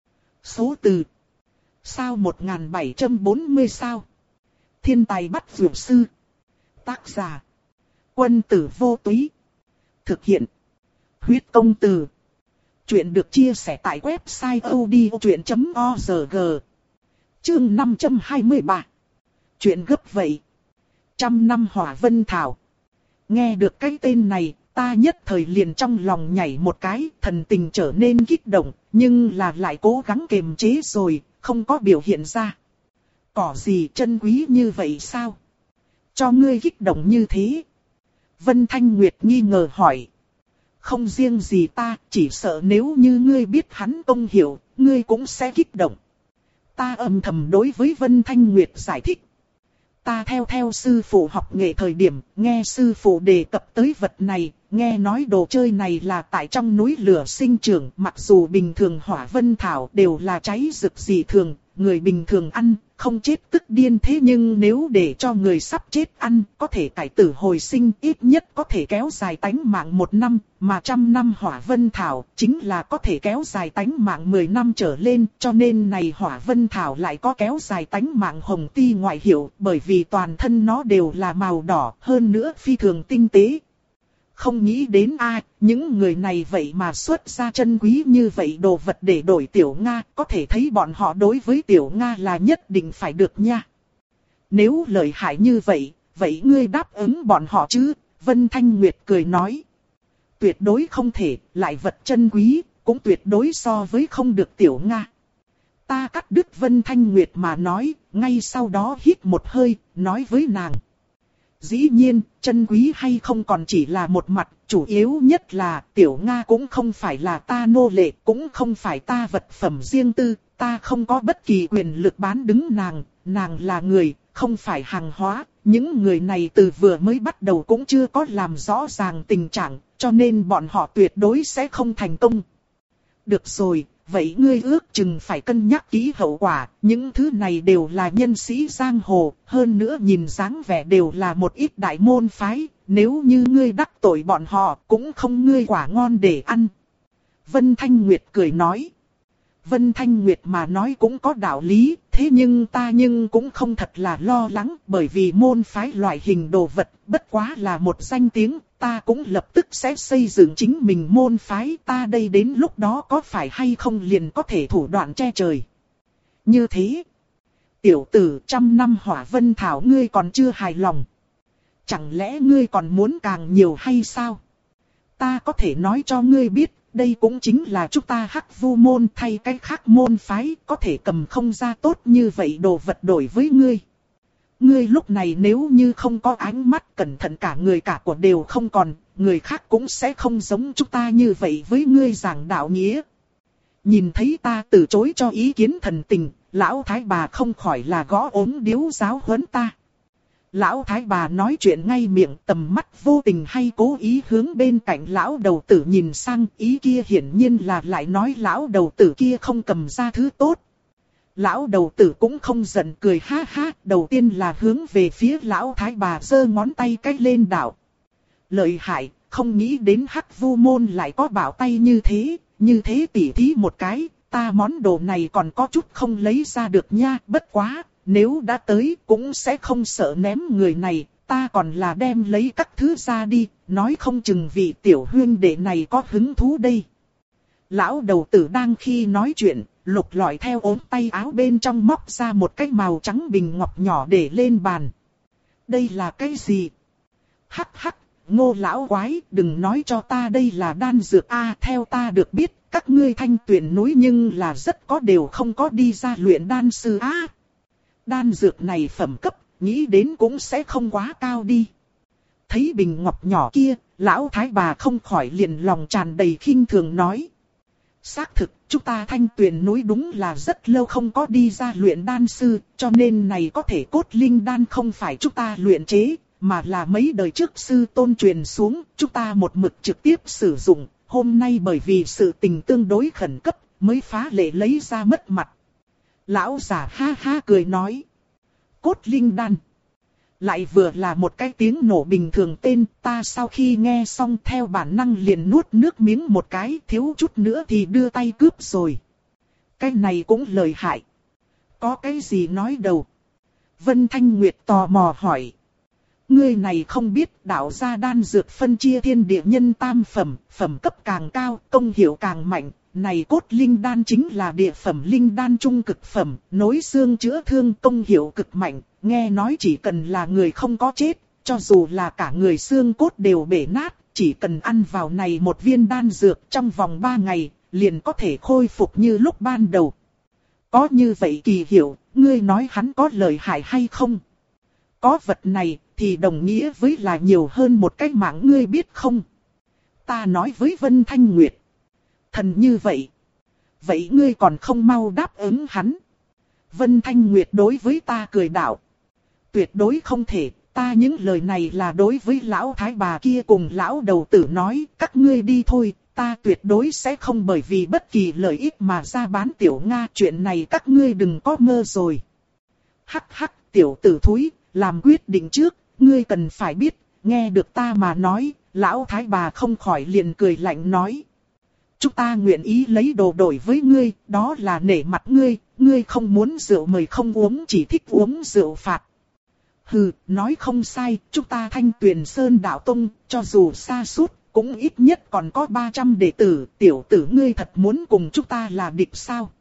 Số từ. Sao một nghìn bảy trăm bốn mươi sao. Thiên tài bắt dược sư. Tác giả. Quân tử vô túy. Thực hiện. Huyết công từ. Chuyện được chia sẻ tại website odchuyện chấm org. Chương năm trăm hai mươi ba. Chuyện gấp vậy. Trăm năm hỏa vân thảo. Nghe được cái tên này, ta nhất thời liền trong lòng nhảy một cái, thần tình trở nên kích động, nhưng là lại cố gắng kiềm chế rồi, không có biểu hiện ra. Cỏ gì chân quý như vậy sao? Cho ngươi kích động như thế? Vân Thanh Nguyệt nghi ngờ hỏi. Không riêng gì ta, chỉ sợ nếu như ngươi biết hắn công hiệu, ngươi cũng sẽ kích động. Ta âm thầm đối với Vân Thanh Nguyệt giải thích. Ta theo theo sư phụ học nghệ thời điểm, nghe sư phụ đề cập tới vật này, nghe nói đồ chơi này là tại trong núi lửa sinh trưởng, mặc dù bình thường hỏa vân thảo đều là cháy rực dị thường, người bình thường ăn, không chết tức điên, thế nhưng nếu để cho người sắp chết ăn, có thể cải tử hồi sinh, ít nhất có thể kéo dài tánh mạng một năm, mà trăm năm hỏa vân thảo chính là có thể kéo dài tánh mạng mười năm trở lên, cho nên này hỏa vân thảo lại có kéo dài tánh mạng hồng ti ngoại hiệu, bởi vì toàn thân nó đều là màu đỏ, hơn nữa phi thường tinh tế. Không nghĩ đến ai, những người này vậy mà xuất ra chân quý như vậy đồ vật để đổi tiểu Nga, có thể thấy bọn họ đối với tiểu Nga là nhất định phải được nha. Nếu lợi hại như vậy, vậy ngươi đáp ứng bọn họ chứ? Vân Thanh Nguyệt cười nói. Tuyệt đối không thể, lại vật chân quý, cũng tuyệt đối so với không được tiểu Nga. Ta cắt đứt Vân Thanh Nguyệt mà nói, ngay sau đó hít một hơi, nói với nàng. Dĩ nhiên, chân quý hay không còn chỉ là một mặt, chủ yếu nhất là tiểu Nga cũng không phải là ta nô lệ, cũng không phải ta vật phẩm riêng tư, ta không có bất kỳ quyền lực bán đứng nàng, nàng là người, không phải hàng hóa, những người này từ vừa mới bắt đầu cũng chưa có làm rõ ràng tình trạng, cho nên bọn họ tuyệt đối sẽ không thành công. Được rồi, vậy ngươi ước chừng phải cân nhắc kỹ hậu quả, những thứ này đều là nhân sĩ giang hồ, hơn nữa nhìn dáng vẻ đều là một ít đại môn phái, nếu như ngươi đắc tội bọn họ, cũng không ngươi quả ngon để ăn. Vân Thanh Nguyệt cười nói. Vân Thanh Nguyệt mà nói cũng có đạo lý, thế nhưng ta nhưng cũng không thật là lo lắng, bởi vì môn phái loại hình đồ vật bất quá là một danh tiếng, ta cũng lập tức sẽ xây dựng chính mình môn phái, ta đây đến lúc đó có phải hay không liền có thể thủ đoạn che trời. Như thế, tiểu tử trăm năm hỏa vân thảo ngươi còn chưa hài lòng. Chẳng lẽ ngươi còn muốn càng nhiều hay sao? Ta có thể nói cho ngươi biết, đây cũng chính là chúng ta Hắc Vu môn thay cái khác môn phái có thể cầm không ra tốt như vậy đồ vật đổi với ngươi. Ngươi lúc này nếu như không có ánh mắt cẩn thận cả người cả của đều không còn, người khác cũng sẽ không giống chúng ta như vậy với ngươi giảng đạo nghĩa. Nhìn thấy ta từ chối cho ý kiến thần tình, lão thái bà không khỏi là gõ ốm điếu giáo huấn ta. Lão thái bà nói chuyện ngay miệng, tầm mắt vô tình hay cố ý hướng bên cạnh lão đầu tử nhìn sang, ý kia hiển nhiên là lại nói lão đầu tử kia không cầm ra thứ tốt. Lão đầu tử cũng không giận, cười ha ha, đầu tiên là hướng về phía lão thái bà giơ ngón tay cách lên đạo. Lợi hại, không nghĩ đến Hắc Vu môn lại có bảo tay như thế, như thế tỉ thí một cái, ta món đồ này còn có chút không lấy ra được nha, bất quá. Nếu đã tới cũng sẽ không sợ ném người này, ta còn là đem lấy các thứ ra đi, nói không chừng vị tiểu huynh đệ này có hứng thú đây. Lão đầu tử đang khi nói chuyện, lục lọi theo ốm tay áo bên trong móc ra một cái màu trắng bình ngọc nhỏ để lên bàn. Đây là cái gì? Hắc hắc, Ngô lão quái, đừng nói cho ta đây là đan dược a, theo ta được biết, các ngươi Thanh Tuyền núi nhưng là rất có đều không có đi ra luyện đan sư a. Đan dược này phẩm cấp, nghĩ đến cũng sẽ không quá cao đi. Thấy bình ngọc nhỏ kia, lão thái bà không khỏi liền lòng tràn đầy khinh thường nói. Xác thực, chúng ta Thanh Tuyền núi đúng là rất lâu không có đi ra luyện đan sư, cho nên này có thể cốt linh đan không phải chúng ta luyện chế, mà là mấy đời trước sư tôn truyền xuống, chúng ta một mực trực tiếp sử dụng, hôm nay bởi vì sự tình tương đối khẩn cấp, mới phá lệ lấy ra mất mặt. Lão già ha ha cười nói. Cốt linh đan. Lại vừa là một cái tiếng nổ bình thường tên, ta sau khi nghe xong theo bản năng liền nuốt nước miếng một cái, thiếu chút nữa thì đưa tay cướp rồi. Cái này cũng lợi hại. Có cái gì nói đâu? Vân Thanh Nguyệt tò mò hỏi. Ngươi này không biết đạo gia đan dược phân chia thiên địa nhân tam phẩm, phẩm cấp càng cao, công hiệu càng mạnh. Này cốt linh đan chính là địa phẩm linh đan trung cực phẩm, nối xương chữa thương, công hiệu cực mạnh, nghe nói chỉ cần là người không có chết, cho dù là cả người xương cốt đều bể nát, chỉ cần ăn vào này một viên đan dược trong vòng ba ngày, liền có thể khôi phục như lúc ban đầu. Có như vậy kỳ hiệu, ngươi nói hắn có lợi hại hay không? Có vật này thì đồng nghĩa với là nhiều hơn một cái mạng, ngươi biết không? Ta nói với Vân Thanh Nguyệt. Thần như vậy. Vậy ngươi còn không mau đáp ứng hắn. Vân Thanh Nguyệt đối với ta cười đạo. Tuyệt đối không thể, ta những lời này là đối với lão thái bà kia cùng lão đầu tử nói, các ngươi đi thôi, ta tuyệt đối sẽ không bởi vì bất kỳ lợi ích mà ra bán tiểu Nga, chuyện này các ngươi đừng có mơ rồi. Hắc hắc, tiểu tử thúi, làm quyết định trước, ngươi cần phải biết, nghe được ta mà nói, lão thái bà không khỏi liền cười lạnh nói. Chúng ta nguyện ý lấy đồ đổi với ngươi, đó là nể mặt ngươi, ngươi không muốn rượu mời không uống, chỉ thích uống rượu phạt. Hừ, nói không sai, chúng ta Thanh Tuyền Sơn đạo tông, cho dù xa suốt, cũng ít nhất còn có ba trăm đệ tử, tiểu tử ngươi thật muốn cùng chúng ta là địch sao?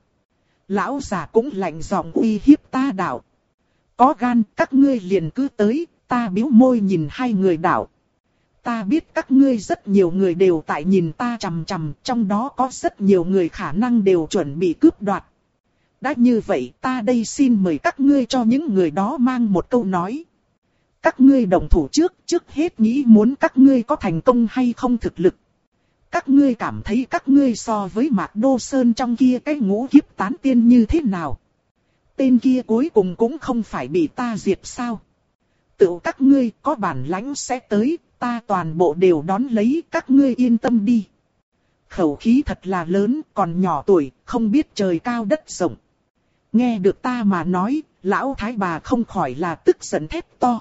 Lão già cũng lạnh giọng uy hiếp ta đạo. Có gan, các ngươi liền cứ tới, ta bĩu môi nhìn hai người đạo. Ta biết các ngươi rất nhiều người đều tại nhìn ta chằm chằm, trong đó có rất nhiều người khả năng đều chuẩn bị cướp đoạt. Đã như vậy ta đây xin mời các ngươi cho những người đó mang một câu nói. Các ngươi đồng thủ trước, trước hết nghĩ muốn các ngươi có thành công hay không thực lực. Các ngươi cảm thấy các ngươi so với Mạc Đô Sơn trong kia cái ngũ kiếp tán tiên như thế nào? Tên kia cuối cùng cũng không phải bị ta diệt sao? Tự các ngươi có bản lãnh sẽ tới, ta toàn bộ đều đón lấy, các ngươi yên tâm đi. Khẩu khí thật là lớn, còn nhỏ tuổi, không biết trời cao đất rộng. Nghe được ta mà nói, lão thái bà không khỏi là tức giận thét to.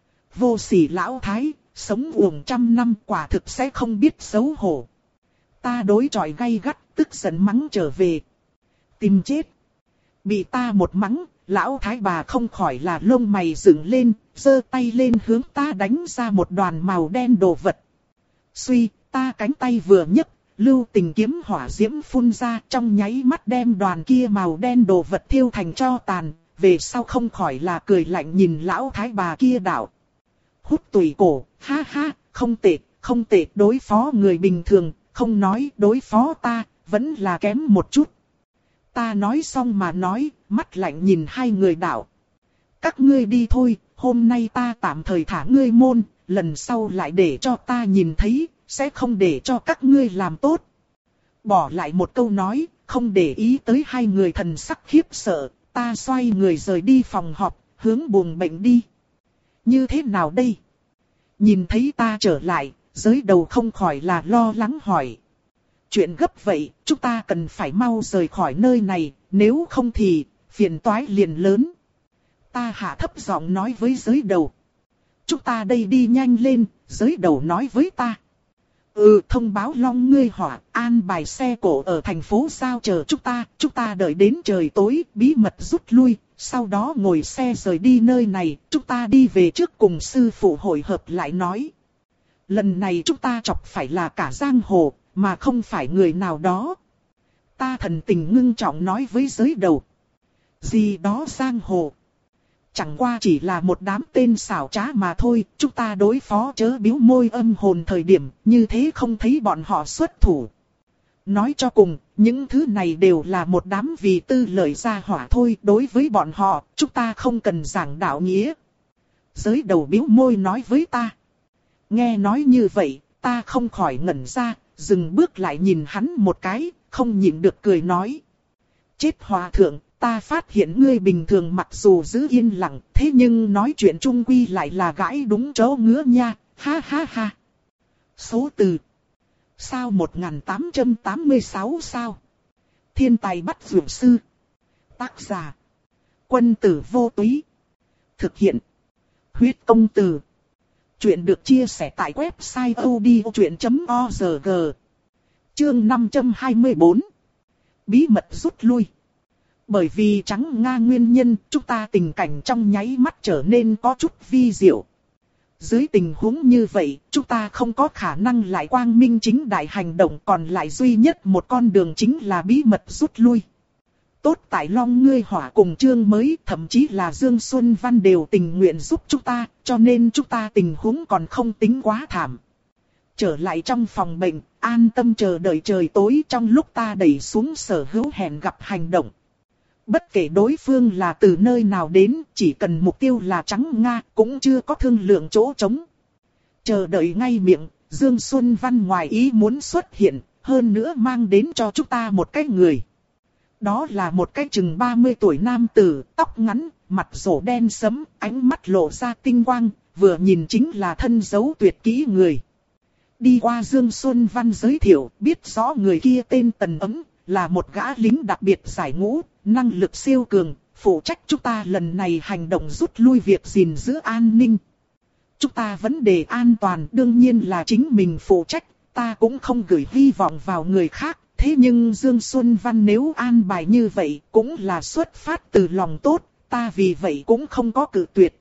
Vô sỉ lão thái, sống uổng trăm năm quả thực sẽ không biết xấu hổ. Ta đối chọi gay gắt, tức giận mắng trở về. Tìm chết. Bị ta một mắng, lão thái bà không khỏi là lông mày dựng lên, giơ tay lên hướng ta đánh ra một đoàn màu đen đồ vật. Suy, ta cánh tay vừa nhấc, lưu tình kiếm hỏa diễm phun ra, trong nháy mắt đem đoàn kia màu đen đồ vật thiêu thành tro tàn, về sau không khỏi là cười lạnh nhìn lão thái bà kia đạo. Hút tùy cổ, ha ha, không tệ, không tệ, đối phó người bình thường, không nói đối phó ta, vẫn là kém một chút. Ta nói xong mà nói, mắt lạnh nhìn hai người đạo. Các ngươi đi thôi, hôm nay ta tạm thời thả ngươi môn, lần sau lại để cho ta nhìn thấy, sẽ không để cho các ngươi làm tốt. Bỏ lại một câu nói, không để ý tới hai người thần sắc khiếp sợ, ta xoay người rời đi phòng họp, hướng buồng bệnh đi. Như thế nào đây? Nhìn thấy ta trở lại, giới đầu không khỏi là lo lắng hỏi. Chuyện gấp vậy, chúng ta cần phải mau rời khỏi nơi này, nếu không thì, phiền toái liền lớn. Ta hạ thấp giọng nói với giới đầu. Chúng ta đây đi nhanh lên, giới đầu nói với ta. Ừ, thông báo Long ngươi hỏa, an bài xe cổ ở thành phố giao chờ chúng ta, chúng ta đợi đến trời tối, bí mật rút lui, sau đó ngồi xe rời đi nơi này, chúng ta đi về trước cùng sư phụ hội hợp lại nói. Lần này chúng ta chọc phải là cả giang hồ, mà không phải người nào đó. Ta thần tình ngưng trọng nói với giới đầu. Gì đó giang hồ? Chẳng qua chỉ là một đám tên xảo trá mà thôi, chúng ta đối phó chớ biếu môi âm hồn thời điểm, như thế không thấy bọn họ xuất thủ. Nói cho cùng, những thứ này đều là một đám vì tư lợi gia hỏa thôi, đối với bọn họ, chúng ta không cần giảng đạo nghĩa. Giới đầu biếu môi nói với ta. Nghe nói như vậy, ta không khỏi ngẩn ra, dừng bước lại nhìn hắn một cái, không nhịn được cười nói. Chết hòa thượng, ta phát hiện ngươi bình thường mặc dù giữ yên lặng, thế nhưng nói chuyện trung quy lại là gãi đúng chỗ ngứa nha, ha ha ha. Số từ. Sao một nghìn tám trăm tám mươi sáu sao? Thiên tài bắt dược sư. Tác giả. Quân tử vô túy. Thực hiện. Huyết công từ. Chuyện được chia sẻ tại website odchuyện chấm org. Chương năm trăm hai mươi tư. Bí mật rút lui. Bởi vì trắng Nga nguyên nhân, chúng ta tình cảnh trong nháy mắt trở nên có chút vi diệu. Dưới tình huống như vậy, chúng ta không có khả năng lại quang minh chính đại hành động, còn lại duy nhất một con đường chính là bí mật rút lui. Tốt tại Long ngươi hỏa cùng chương mới, thậm chí là Dương Xuân Văn đều tình nguyện giúp chúng ta, cho nên chúng ta tình huống còn không tính quá thảm. Trở lại trong phòng bệnh, an tâm chờ đợi trời tối trong lúc ta đẩy xuống sở hữu hẹn gặp hành động. Bất kể đối phương là từ nơi nào đến, chỉ cần mục tiêu là trắng Nga, cũng chưa có thương lượng chỗ trống. Chờ đợi ngay miệng, Dương Xuân Văn ngoài ý muốn xuất hiện, hơn nữa mang đến cho chúng ta một cái người. Đó là một cái chừng ba mươi tuổi nam tử, tóc ngắn, mặt rổ đen sẫm, ánh mắt lộ ra tinh quang, vừa nhìn chính là thân dấu tuyệt kỹ người. Đi qua Dương Xuân Văn giới thiệu, biết rõ người kia tên Tần Ấm, là một gã lính đặc biệt giải ngũ, năng lực siêu cường, phụ trách chúng ta lần này hành động rút lui việc gìn giữ an ninh. Chúng ta vấn đề an toàn đương nhiên là chính mình phụ trách, ta cũng không gửi hy vọng vào người khác. Thế nhưng Dương Xuân Văn nếu an bài như vậy cũng là xuất phát từ lòng tốt, ta vì vậy cũng không có cự tuyệt.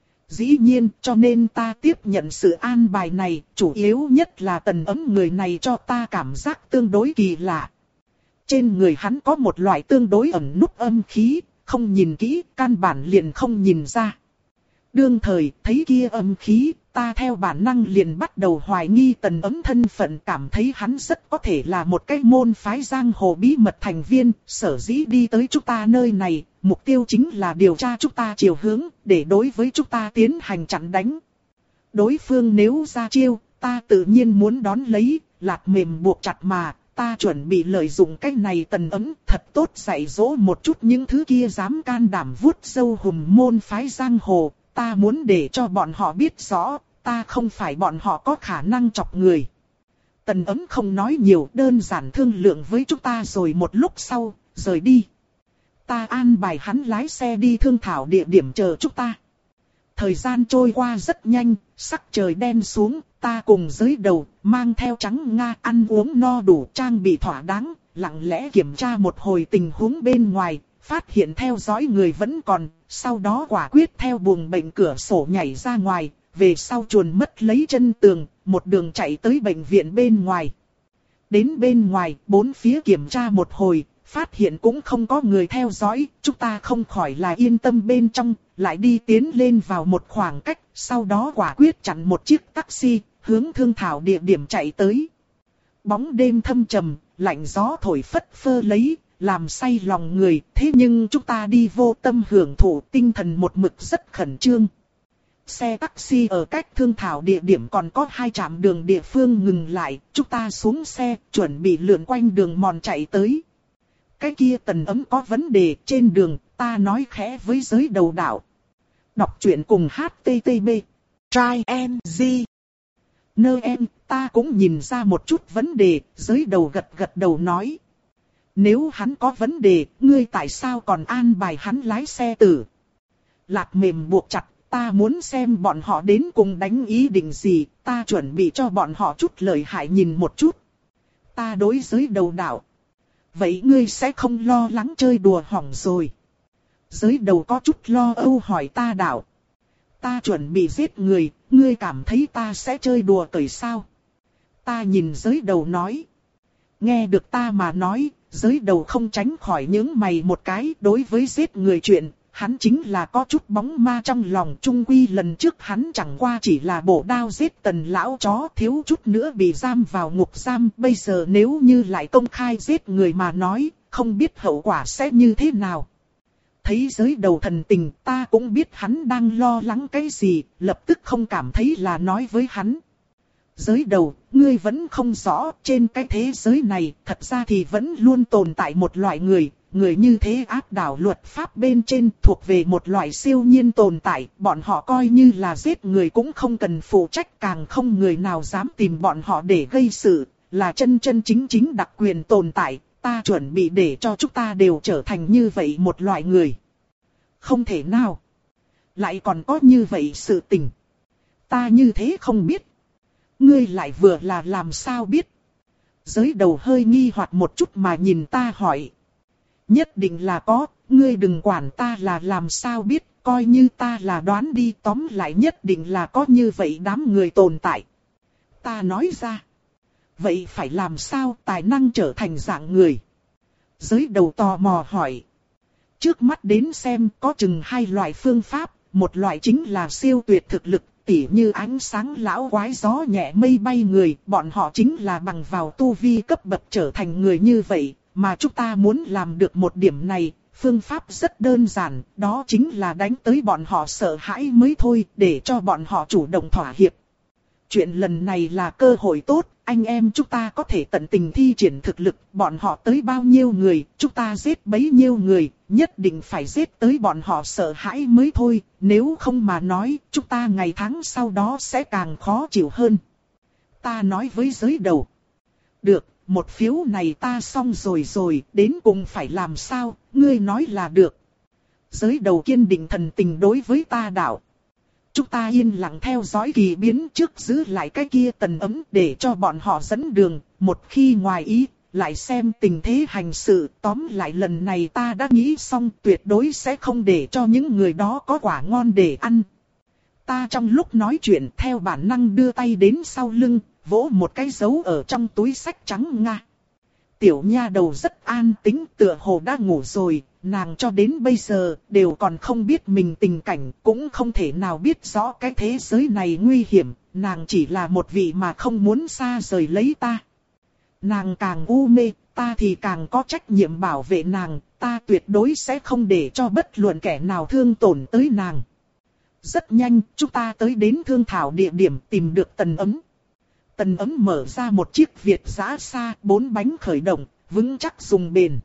Dĩ nhiên cho nên ta tiếp nhận sự an bài này, chủ yếu nhất là Tần Ấm người này cho ta cảm giác tương đối kỳ lạ. Trên người hắn có một loại tương đối ẩn núp âm khí, không nhìn kỹ, căn bản liền không nhìn ra. Đương thời, thấy kia âm khí, ta theo bản năng liền bắt đầu hoài nghi Tần Ấm thân phận, cảm thấy hắn rất có thể là một cái môn phái giang hồ bí mật thành viên, sở dĩ đi tới chúng ta nơi này, mục tiêu chính là điều tra chúng ta chiều hướng, để đối với chúng ta tiến hành chặn đánh. Đối phương nếu ra chiêu, ta tự nhiên muốn đón lấy, lạt mềm buộc chặt mà. Ta chuẩn bị lợi dụng cái này Tần Ấm thật tốt dạy dỗ một chút những thứ kia dám can đảm vuốt râu hùm môn phái giang hồ. Ta muốn để cho bọn họ biết rõ, ta không phải bọn họ có khả năng chọc người. Tần Ấm không nói nhiều, đơn giản thương lượng với chúng ta rồi một lúc sau, rời đi. Ta an bài hắn lái xe đi thương thảo địa điểm chờ chúng ta. Thời gian trôi qua rất nhanh, sắc trời đen xuống, ta cùng giới đầu, mang theo trắng Nga ăn uống no đủ trang bị thỏa đáng, lặng lẽ kiểm tra một hồi tình huống bên ngoài, phát hiện theo dõi người vẫn còn, sau đó quả quyết theo buồng bệnh cửa sổ nhảy ra ngoài, về sau chuồn mất lấy chân tường, một đường chạy tới bệnh viện bên ngoài. Đến bên ngoài, bốn phía kiểm tra một hồi, phát hiện cũng không có người theo dõi, chúng ta không khỏi là yên tâm bên trong, lại đi tiến lên vào một khoảng cách, sau đó quả quyết chặn một chiếc taxi, hướng thương thảo địa điểm chạy tới. Bóng đêm thâm trầm, lạnh gió thổi phất phơ lấy, làm say lòng người, thế nhưng chúng ta đi vô tâm hưởng thụ, tinh thần một mực rất khẩn trương. Xe taxi ở cách thương thảo địa điểm còn có hai trạm đường địa phương ngừng lại, chúng ta xuống xe, chuẩn bị lượn quanh đường mòn chạy tới. Cái kia Tần Ấm có vấn đề, trên đường, ta nói khẽ với giới đầu đạo. Đọc truyện cùng hát tê tê pê. Try and Z. Nơ em, ta cũng nhìn ra một chút vấn đề, giới đầu gật gật đầu nói. Nếu hắn có vấn đề, ngươi tại sao còn an bài hắn lái xe tử? Lạc mềm buộc chặt, ta muốn xem bọn họ đến cùng đánh ý định gì, ta chuẩn bị cho bọn họ chút lợi hại nhìn một chút. Ta đối giới đầu đạo. Vậy ngươi sẽ không lo lắng chơi đùa hỏng rồi. Giới đầu có chút lo âu hỏi ta đạo. Ta chuẩn bị giết người, ngươi cảm thấy ta sẽ chơi đùa cởi sao? Ta nhìn giới đầu nói. Nghe được ta mà nói, giới đầu không tránh khỏi những mày một cái. Đối với giết người chuyện, hắn chính là có chút bóng ma trong lòng. Trung quy lần trước hắn chẳng qua chỉ là bổ đao giết Tần lão chó, thiếu chút nữa bị giam vào ngục giam. Bây giờ nếu như lại công khai giết người mà nói, không biết hậu quả sẽ như thế nào. Thấy giới đầu thần tình, ta cũng biết hắn đang lo lắng cái gì, lập tức không cảm thấy là nói với hắn. Giới đầu, ngươi vẫn không rõ, trên cái thế giới này, thật ra thì vẫn luôn tồn tại một loại người, người như thế áp đảo luật pháp bên trên, thuộc về một loại siêu nhiên tồn tại, bọn họ coi như là giết người cũng không cần phụ trách, càng không người nào dám tìm bọn họ để gây sự, là chân chân chính chính đặc quyền tồn tại. Ta chuẩn bị để cho chúng ta đều trở thành như vậy một loại người. Không thể nào. Lại còn có như vậy sự tình. Ta như thế không biết. Ngươi lại vừa là làm sao biết. Giới đầu hơi nghi hoặc một chút mà nhìn ta hỏi. Nhất định là có, ngươi đừng quản ta là làm sao biết, coi như ta là đoán đi, tóm lại nhất định là có như vậy đám người tồn tại. Ta nói ra. Vậy phải làm sao tài năng trở thành dạng người? Giới đầu tò mò hỏi. Trước mắt đến xem có chừng hai loại phương pháp, một loại chính là siêu tuyệt thực lực, tỉ như ánh sáng lão quái gió nhẹ mây bay người, bọn họ chính là bằng vào tu vi cấp bậc trở thành người như vậy, mà chúng ta muốn làm được một điểm này, phương pháp rất đơn giản, đó chính là đánh tới bọn họ sợ hãi mới thôi, để cho bọn họ chủ động thỏa hiệp. Chuyện lần này là cơ hội tốt, anh em chúng ta có thể tận tình thi triển thực lực, bọn họ tới bao nhiêu người, chúng ta giết bấy nhiêu người, nhất định phải giết tới bọn họ sợ hãi mới thôi, nếu không mà nói, chúng ta ngày tháng sau đó sẽ càng khó chịu hơn. Ta nói với giới đầu. Được, một phiếu này ta xong rồi rồi, đến cùng phải làm sao, ngươi nói là được. Giới đầu kiên định thần tình đối với ta đạo. Chúng ta yên lặng theo dõi kỳ biến trước, giữ lại cái kia Tần Ấm để cho bọn họ dẫn đường, một khi ngoài ý, lại xem tình thế hành sự. Tóm lại lần này ta đã nghĩ xong, tuyệt đối sẽ không để cho những người đó có quả ngon để ăn. Ta trong lúc nói chuyện theo bản năng đưa tay đến sau lưng, vỗ một cái dấu ở trong túi xách trắng nga. Tiểu nha đầu rất an tĩnh, tựa hồ đã ngủ rồi, nàng cho đến bây giờ đều còn không biết mình tình cảnh, cũng không thể nào biết rõ cái thế giới này nguy hiểm, nàng chỉ là một vị mà không muốn xa rời lấy ta. Nàng càng u mê, ta thì càng có trách nhiệm bảo vệ nàng, ta tuyệt đối sẽ không để cho bất luận kẻ nào thương tổn tới nàng. Rất nhanh, chúng ta tới đến thương thảo địa điểm tìm được Tần Ấm. Tần Ấm mở ra một chiếc Việt giã xa, bốn bánh khởi động, vững chắc dùng bền.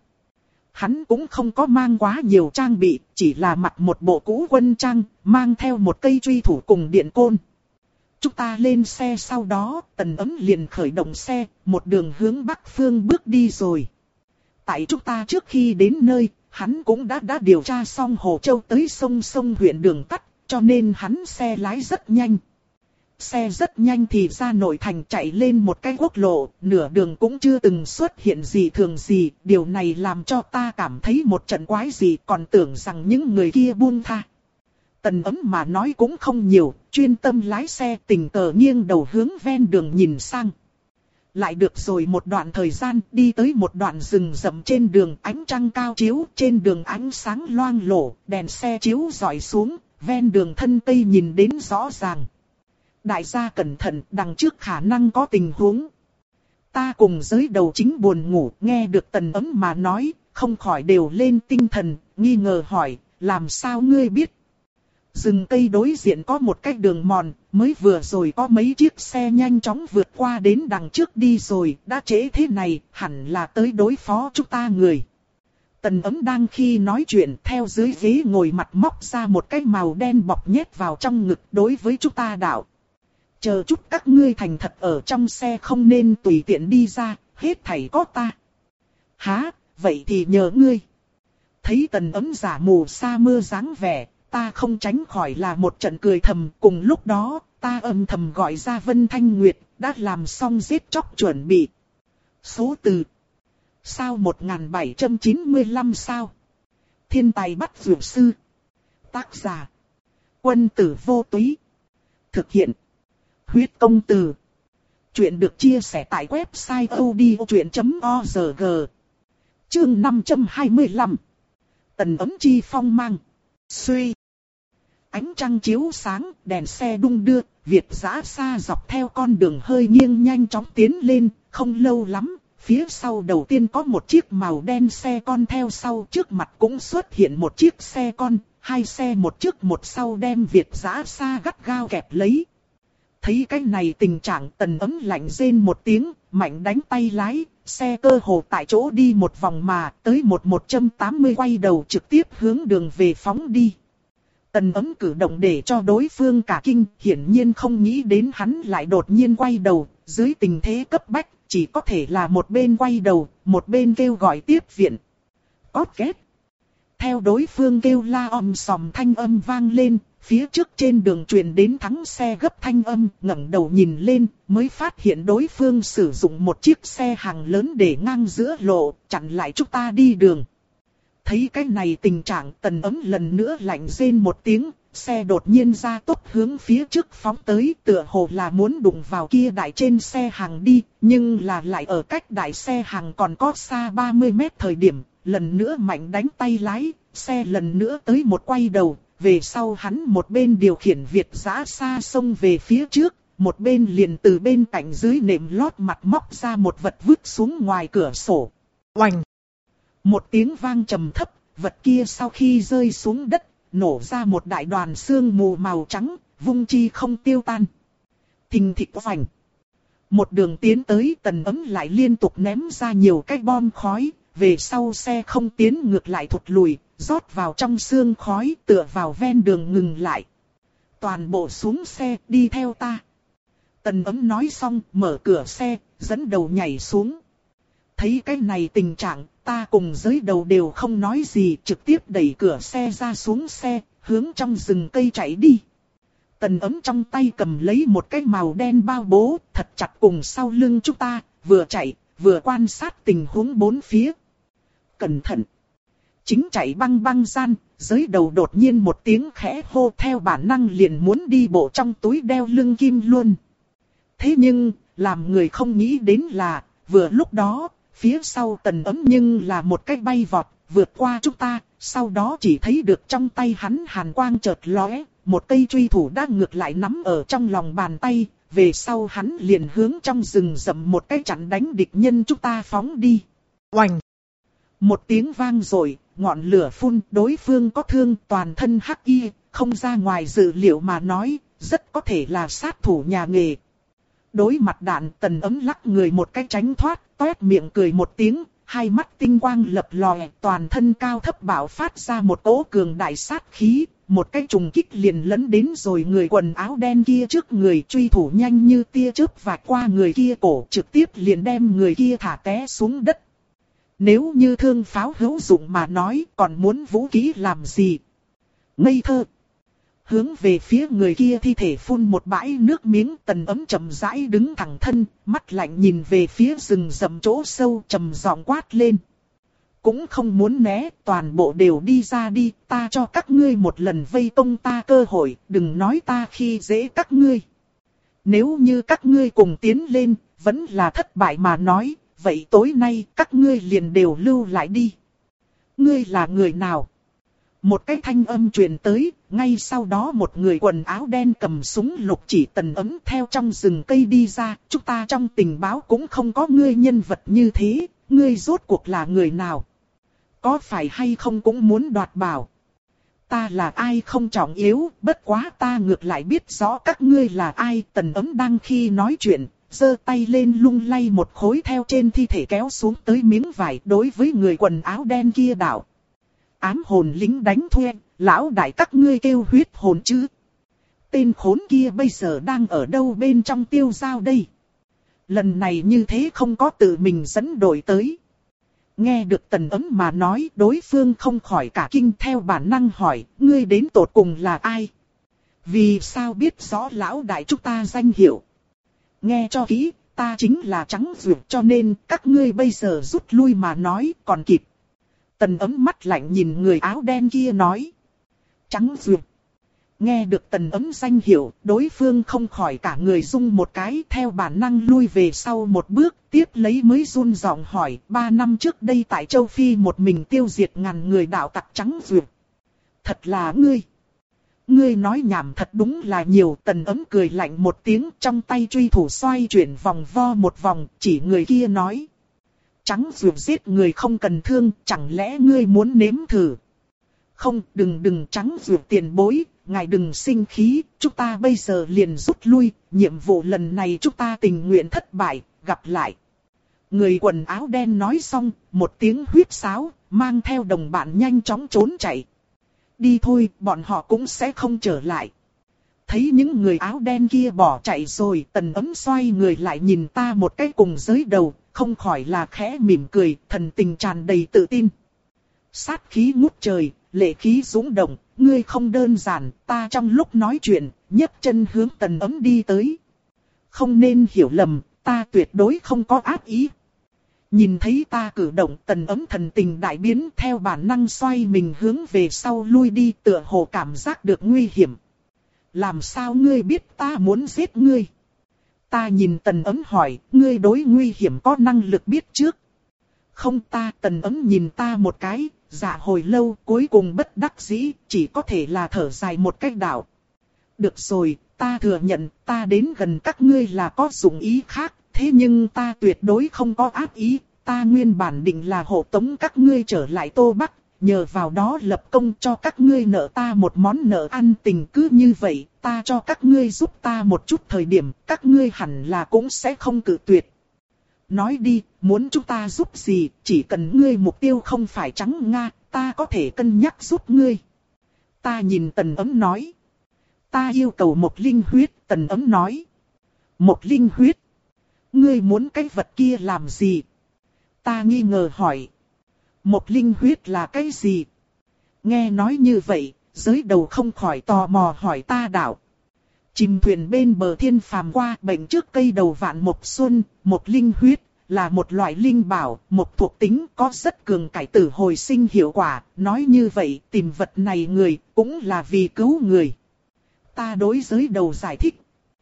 Hắn cũng không có mang quá nhiều trang bị, chỉ là mặc một bộ cũ quân trang, mang theo một cây truy thủ cùng điện côn. Chúng ta lên xe sau đó, Tần Ấm liền khởi động xe, một đường hướng bắc phương bước đi rồi. Tại chúng ta trước khi đến nơi, hắn cũng đã đã điều tra xong Hồ Châu tới sông sông huyện đường tắt, cho nên hắn xe lái rất nhanh. xe rất nhanh thì ra nội thành chạy lên một cái quốc lộ, nửa đường cũng chưa từng xuất hiện gì thường gì, điều này làm cho ta cảm thấy một trận quái gì, còn tưởng rằng những người kia buông tha. Tần Ấm mà nói cũng không nhiều, chuyên tâm lái xe, tình cờ nghiêng đầu hướng ven đường nhìn sang. Lại được rồi một đoạn thời gian, đi tới một đoạn rừng rậm trên đường, ánh trăng cao chiếu, trên đường ánh sáng loang lổ, đèn xe chiếu rọi xuống, ven đường thân cây nhìn đến rõ ràng. Đại gia cẩn thận, đằng trước khả năng có tình huống. Ta cùng giới đầu chính buồn ngủ, nghe được Tần Ấm mà nói, không khỏi đều lên tinh thần, nghi ngờ hỏi, làm sao ngươi biết? Rừng cây đối diện có một cái đường mòn, mới vừa rồi có mấy chiếc xe nhanh chóng vượt qua đến đằng trước đi rồi, đã trễ thế này, hẳn là tới đối phó chúng ta người. Tần Ấm đang khi nói chuyện, theo dưới ghế ngồi mặt móc ra một cái màu đen bọc nhét vào trong ngực, đối với chúng ta đạo. Chờ chút các ngươi thành thật ở trong xe, không nên tùy tiện đi ra, hết thảy có ta. Hả, vậy thì nhờ ngươi. Thấy Tần Ấm giả mù sa mưa dáng vẻ, ta không tránh khỏi là một trận cười thầm. Cùng lúc đó, ta âm thầm gọi ra Vân Thanh Nguyệt, đã làm xong giết chóc chuẩn bị. Số từ. Sao một nghìn bảy trăm chín mươi lăm sao? Thiên tài bắt dược sư. Tác giả. Quân tử vô túy. Thực hiện. Huyết công từ. Chuyện được chia sẻ tại website odchuyện chấm org. Chương năm trăm hai mươi lăm. Tần Ấm chi phong mang. Suy. Ánh trăng chiếu sáng, đèn xe đung đưa, Việt dã xa dọc theo con đường hơi nghiêng nhanh chóng tiến lên, không lâu lắm, phía sau đầu tiên có một chiếc màu đen xe con theo sau, trước mặt cũng xuất hiện một chiếc xe con, hai xe một trước một sau đem Việt dã xa gắt gao kẹp lấy. Thấy cái này tình trạng, Tần Ấm lạnh rên một tiếng, mạnh đánh tay lái, xe cơ hồ tại chỗ đi một vòng mà, tới một một trăm tám mươi quay đầu trực tiếp hướng đường về phóng đi. Tần Ấm cử động để cho đối phương cả kinh, hiển nhiên không nghĩ đến hắn lại đột nhiên quay đầu, dưới tình thế cấp bách, chỉ có thể là một bên quay đầu, một bên kêu gọi tiếp viện. Cót két. Theo đối phương kêu la om sòm thanh âm vang lên, phía trước trên đường truyền đến thắng xe gấp thanh âm, ngẩng đầu nhìn lên, mới phát hiện đối phương sử dụng một chiếc xe hàng lớn để ngang giữa lộ, chặn lại chúng ta đi đường. Thấy cái này tình trạng, Tần Ấm lần nữa lạnh rên một tiếng, xe đột nhiên ra tốc hướng phía trước phóng tới, tựa hồ là muốn đụng vào kia đại trên xe hàng đi, nhưng là lại ở cách đại xe hàng còn có xa ba mươi mét thời điểm, lần nữa mạnh đánh tay lái, xe lần nữa tới một quay đầu, về sau hắn một bên điều khiển Việt dã xa xông về phía trước, một bên liền từ bên cạnh dưới nệm lót mặt móc ra một vật vứt xuống ngoài cửa sổ. Oành! Một tiếng vang trầm thấp, vật kia sau khi rơi xuống đất, nổ ra một đại đoàn sương mù màu trắng, vung chi không tiêu tan. Thình thịch oành! Một đường tiến tới, Tần Ấm lại liên tục ném ra nhiều cái bom khói, về sau xe không tiến ngược lại thụt lùi, rót vào trong sương khói, tựa vào ven đường ngừng lại. Toàn bộ xuống xe, đi theo ta. Tần Ấm nói xong, mở cửa xe, dẫn đầu nhảy xuống. Thấy cái này tình trạng, ta cùng giới đầu đều không nói gì, trực tiếp đẩy cửa xe ra xuống xe, hướng trong rừng cây chạy đi. Tần Ấm trong tay cầm lấy một cái màu đen bao bố, thật chặt cùng sau lưng chúng ta, vừa chạy, vừa quan sát tình huống bốn phía. Cẩn thận! Chính chạy băng băng gian, giới đầu đột nhiên một tiếng khẽ hô, theo bản năng liền muốn đi bộ trong túi đeo lưng kim luôn. Thế nhưng, làm người không nghĩ đến là, vừa lúc đó, phía sau Tần Ấm nhưng là một cái bay vọt, vượt qua chúng ta, sau đó chỉ thấy được trong tay hắn hàn quang chợt lóe, một cây truy thủ đang ngược lại nắm ở trong lòng bàn tay, về sau hắn liền hướng trong rừng rậm một cái chặn đánh địch nhân chúng ta phóng đi. Oành! Một tiếng vang rồi, ngọn lửa phun, đối phương có thương, toàn thân hắc y, không ra ngoài dự liệu mà nói, rất có thể là sát thủ nhà nghề. Đối mặt đạn, Tần Ấm lắc người một cái tránh thoát, toét miệng cười một tiếng, hai mắt tinh quang lập lòe, toàn thân cao thấp bạo phát ra một cỗ cường đại sát khí, một cái trùng kích liền lấn đến rồi người quần áo đen kia trước người, truy thủ nhanh như tia chớp vạch qua người kia cổ, trực tiếp liền đem người kia thả té xuống đất. Nếu như thương pháo hữu dụng mà nói, còn muốn vũ khí làm gì? Ngây thơ! hướng về phía người kia thi thể phun một bãi nước miếng. Tần Ấm chậm rãi đứng thẳng thân, mắt lạnh nhìn về phía rừng rậm chỗ sâu, trầm giọng quát lên. Cũng không muốn né, toàn bộ đều đi ra đi, ta cho các ngươi một lần vây công ta cơ hội, đừng nói ta khi dễ các ngươi. Nếu như các ngươi cùng tiến lên, vẫn là thất bại mà nói, vậy tối nay các ngươi liền đều lưu lại đi. Ngươi là người nào? Một cái thanh âm truyền tới, ngay sau đó một người quần áo đen cầm súng lục chỉ Tần Ấm theo trong rừng cây đi ra. Chúng ta trong tình báo cũng không có ngươi nhân vật như thế, ngươi rốt cuộc là người nào? Có phải hay không cũng muốn đoạt bảo? Ta là ai không trọng yếu, bất quá ta ngược lại biết rõ các ngươi là ai. Tần Ấm đang khi nói chuyện, giơ tay lên lung lay một khối theo trên thi thể kéo xuống tới miếng vải đối với người quần áo đen kia đạo. Ám hồn lính đánh thuê, lão đại các ngươi kêu huyết hồn chứ. Tên khốn kia bây giờ đang ở đâu bên trong tiêu giao đây? Lần này như thế không có tự mình dẫn đội tới. Nghe được Tần Ấm mà nói, đối phương không khỏi cả kinh, theo bản năng hỏi, ngươi đến tột cùng là ai? Vì sao biết rõ lão đại chúng ta danh hiệu? Nghe cho kỹ, ta chính là Trắng Dược, cho nên các ngươi bây giờ rút lui mà nói còn kịp. Tần Ấm mắt lạnh nhìn người áo đen kia nói. Trắng Dược. Nghe được Tần Ấm danh hiệu, đối phương không khỏi cả người rung một cái, theo bản năng lui về sau một bước, tiếp lấy mới run giọng hỏi, ba năm trước đây tại châu Phi một mình tiêu diệt ngàn người đạo tặc Trắng Dược. Thật là ngươi. Ngươi nói nhảm thật đúng là nhiều. Tần Ấm cười lạnh một tiếng, trong tay truy thủ xoay chuyển vòng vo một vòng, chỉ người kia nói. Trắng Dược giết người không cần thương, chẳng lẽ ngươi muốn nếm thử? Không, đừng đừng Trắng Dược tiền bối, ngài đừng sinh khí, chúng ta bây giờ liền rút lui, nhiệm vụ lần này chúng ta tình nguyện thất bại, gặp lại. Người quần áo đen nói xong, một tiếng huýt sáo, mang theo đồng bạn nhanh chóng trốn chạy. Đi thôi, bọn họ cũng sẽ không trở lại. Thấy những người áo đen kia bỏ chạy rồi, Tần Ấm xoay người lại nhìn ta một cái cùng giới đầu, không khỏi là khẽ mỉm cười, thần tình tràn đầy tự tin. Sát khí ngút trời, lệ khí dũng động, ngươi không đơn giản, ta trong lúc nói chuyện, nhấc chân hướng Tần Ấm đi tới. Không nên hiểu lầm, ta tuyệt đối không có ác ý. Nhìn thấy ta cử động, Tần Ấm thần tình đại biến, theo bản năng xoay mình hướng về sau lui đi, tựa hồ cảm giác được nguy hiểm. Làm sao ngươi biết ta muốn giết ngươi? Ta nhìn Tần Ấm hỏi, ngươi đối nguy hiểm có năng lực biết trước? Không ta, Tần Ấm nhìn ta một cái, dạ hồi lâu, cuối cùng bất đắc dĩ, chỉ có thể là thở dài một cách đạo. Được rồi, ta thừa nhận, ta đến gần các ngươi là có dụng ý khác, thế nhưng ta tuyệt đối không có ác ý, ta nguyên bản định là hộ tống các ngươi trở lại Tô Bắc, nhờ vào đó lập công cho các ngươi nợ ta một món nợ ăn tình. Cứ như vậy, ta cho các ngươi giúp ta một chút thời điểm, các ngươi hẳn là cũng sẽ không cự tuyệt. Nói đi, muốn chúng ta giúp gì, chỉ cần ngươi mục tiêu không phải Trắng Nga, ta có thể cân nhắc giúp ngươi. Ta nhìn Tần Ấm nói. Ta yêu cầu một linh huyết, Tần Ấm nói. Một linh huyết? Ngươi muốn cái vật kia làm gì? Ta nghi ngờ hỏi. Một linh huyết là cái gì? Nghe nói như vậy, giới đầu không khỏi tò mò hỏi ta đạo. Chìm thuyền bên bờ thiên phàm qua, bệnh trước cây đầu vạn mộc xuân, một linh huyết là một loại linh bảo, một thuộc tính có rất cường cải tử hồi sinh hiệu quả. Nói như vậy, tìm vật này người cũng là vì cứu người. Ta đối giới đầu giải thích.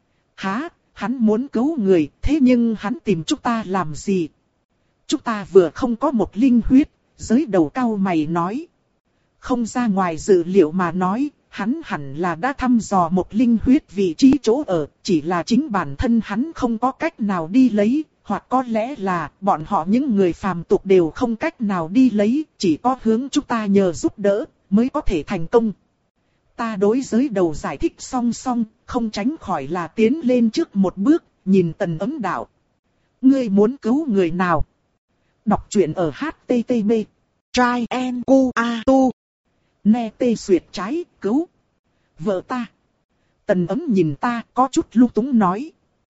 Hả, hắn muốn cứu người, thế nhưng hắn tìm chúng ta làm gì? Chúng ta vừa không có một linh huyết, giới đầu cau mày nói. Không ra ngoài dự liệu mà nói, hắn hẳn là đã thăm dò một linh huyết vị trí chỗ ở, chỉ là chính bản thân hắn không có cách nào đi lấy, hoặc có lẽ là bọn họ những người phàm tục đều không cách nào đi lấy, chỉ có hướng chúng ta nhờ giúp đỡ, mới có thể thành công. Ta đối giới đầu giải thích song song, không tránh khỏi là tiến lên trước một bước, nhìn Tần Ấm đạo. Ngươi muốn cứu người nào? Đọc truyện ở H T T P. Trai en cu a tu. Nè tê xuyệt trái, cứu. Vợ ta. Tần Ấm nhìn ta, có chút lung túng nói.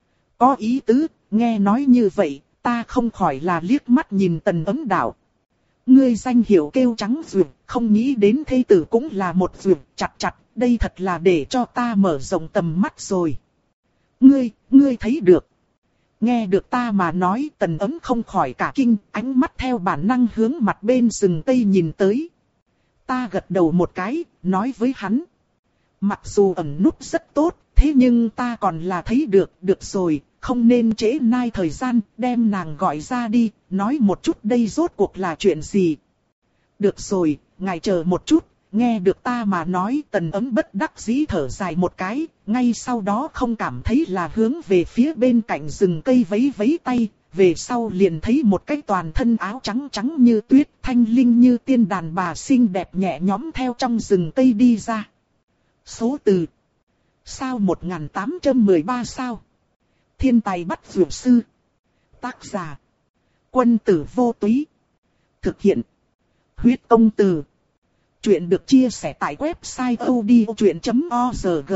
Có ý tứ, nghe nói như vậy, ta không khỏi là liếc mắt nhìn Tần Ấm đạo. Ngươi danh hiệu kêu Trắng Dược, không nghĩ đến thê tử cũng là một dược, chặt chặt, đây thật là để cho ta mở rộng tầm mắt rồi. Ngươi, ngươi thấy được. Nghe được ta mà nói, Tần Ấm không khỏi cả kinh, ánh mắt theo bản năng hướng mặt bên rừng cây nhìn tới. Ta gật đầu một cái, nói với hắn. Mặc dù ẩn núp rất tốt, thế nhưng ta còn là thấy được, được rồi, không nên trễ nai thời gian, đem nàng gọi ra đi, nói một chút đây rốt cuộc là chuyện gì. Được rồi, ngài chờ một chút, nghe được ta mà nói, Tần Ấm bất đắc dĩ thở dài một cái, ngay sau đó không cảm thấy là hướng về phía bên cạnh rừng cây vẫy vẫy tay, về sau liền thấy một cái toàn thân áo trắng trắng như tuyết, thanh linh như tiên đàn bà xinh đẹp nhẹ nhõm theo trong rừng cây đi ra. Số từ sao một nghìn tám trăm mười ba sao. Thiên tài bắt dược sư. Tác giả Quân tử vô túy. Thực hiện Huyết Công Từ. Chuyện được chia sẻ tại website odchuyện chấm org.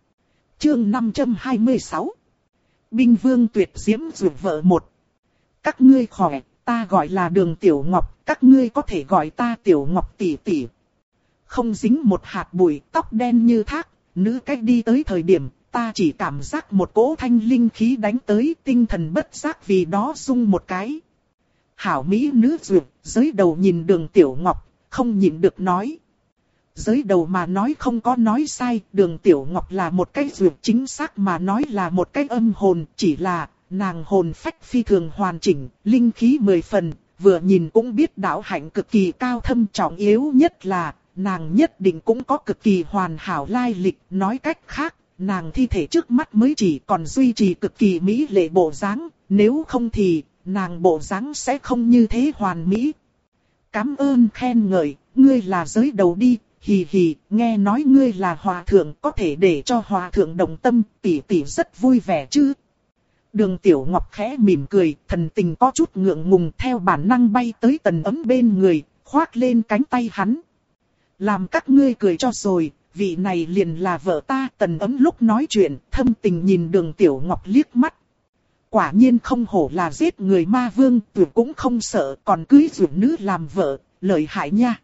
Chương năm trăm hai mươi sáu. Binh Vương tuyệt diễm dược vợ một. Các ngươi khỏe, ta gọi là Đường Tiểu Ngọc, các ngươi có thể gọi ta Tiểu Ngọc tỷ tỷ. Không dính một hạt bụi, tóc đen như thác, nữ cách đi tới thời điểm, ta chỉ cảm giác một cỗ thanh linh khí đánh tới, tinh thần bất giác vì đó rung một cái. Hảo mỹ nữ dược, giới đầu nhìn Đường Tiểu Ngọc, không nhịn được nói. Giới đầu mà nói không có nói sai, Đường Tiểu Ngọc là một cái dược, chính xác mà nói là một cái âm hồn, chỉ là nàng hồn phách phi thường hoàn chỉnh, linh khí mười phần, vừa nhìn cũng biết đạo hạnh cực kỳ cao thâm, trọng yếu nhất là nàng nhất định cũng có cực kỳ hoàn hảo lai lịch, nói cách khác, nàng thi thể trước mắt mới chỉ còn duy trì cực kỳ mỹ lệ bộ dáng, nếu không thì nàng bộ dáng sẽ không như thế hoàn mỹ. Cảm ơn khen ngợi, ngươi là giới đầu đi, hì hì, nghe nói ngươi là hòa thượng, có thể để cho hòa thượng đồng tâm, tỷ tỷ rất vui vẻ chứ. Đường Tiểu Ngọc khẽ mỉm cười, thần tình có chút ngượng ngùng, theo bản năng bay tới Tần Ấm bên người, khoác lên cánh tay hắn. Làm các ngươi cười cho rồi, vị này liền là vợ ta. Tần Ấm lúc nói chuyện, thâm tình nhìn Đường Tiểu Ngọc liếc mắt. Quả nhiên không hổ là giết người ma vương, tuyệt cũng không sợ, còn cưới dụ nữ làm vợ, lợi hại nha.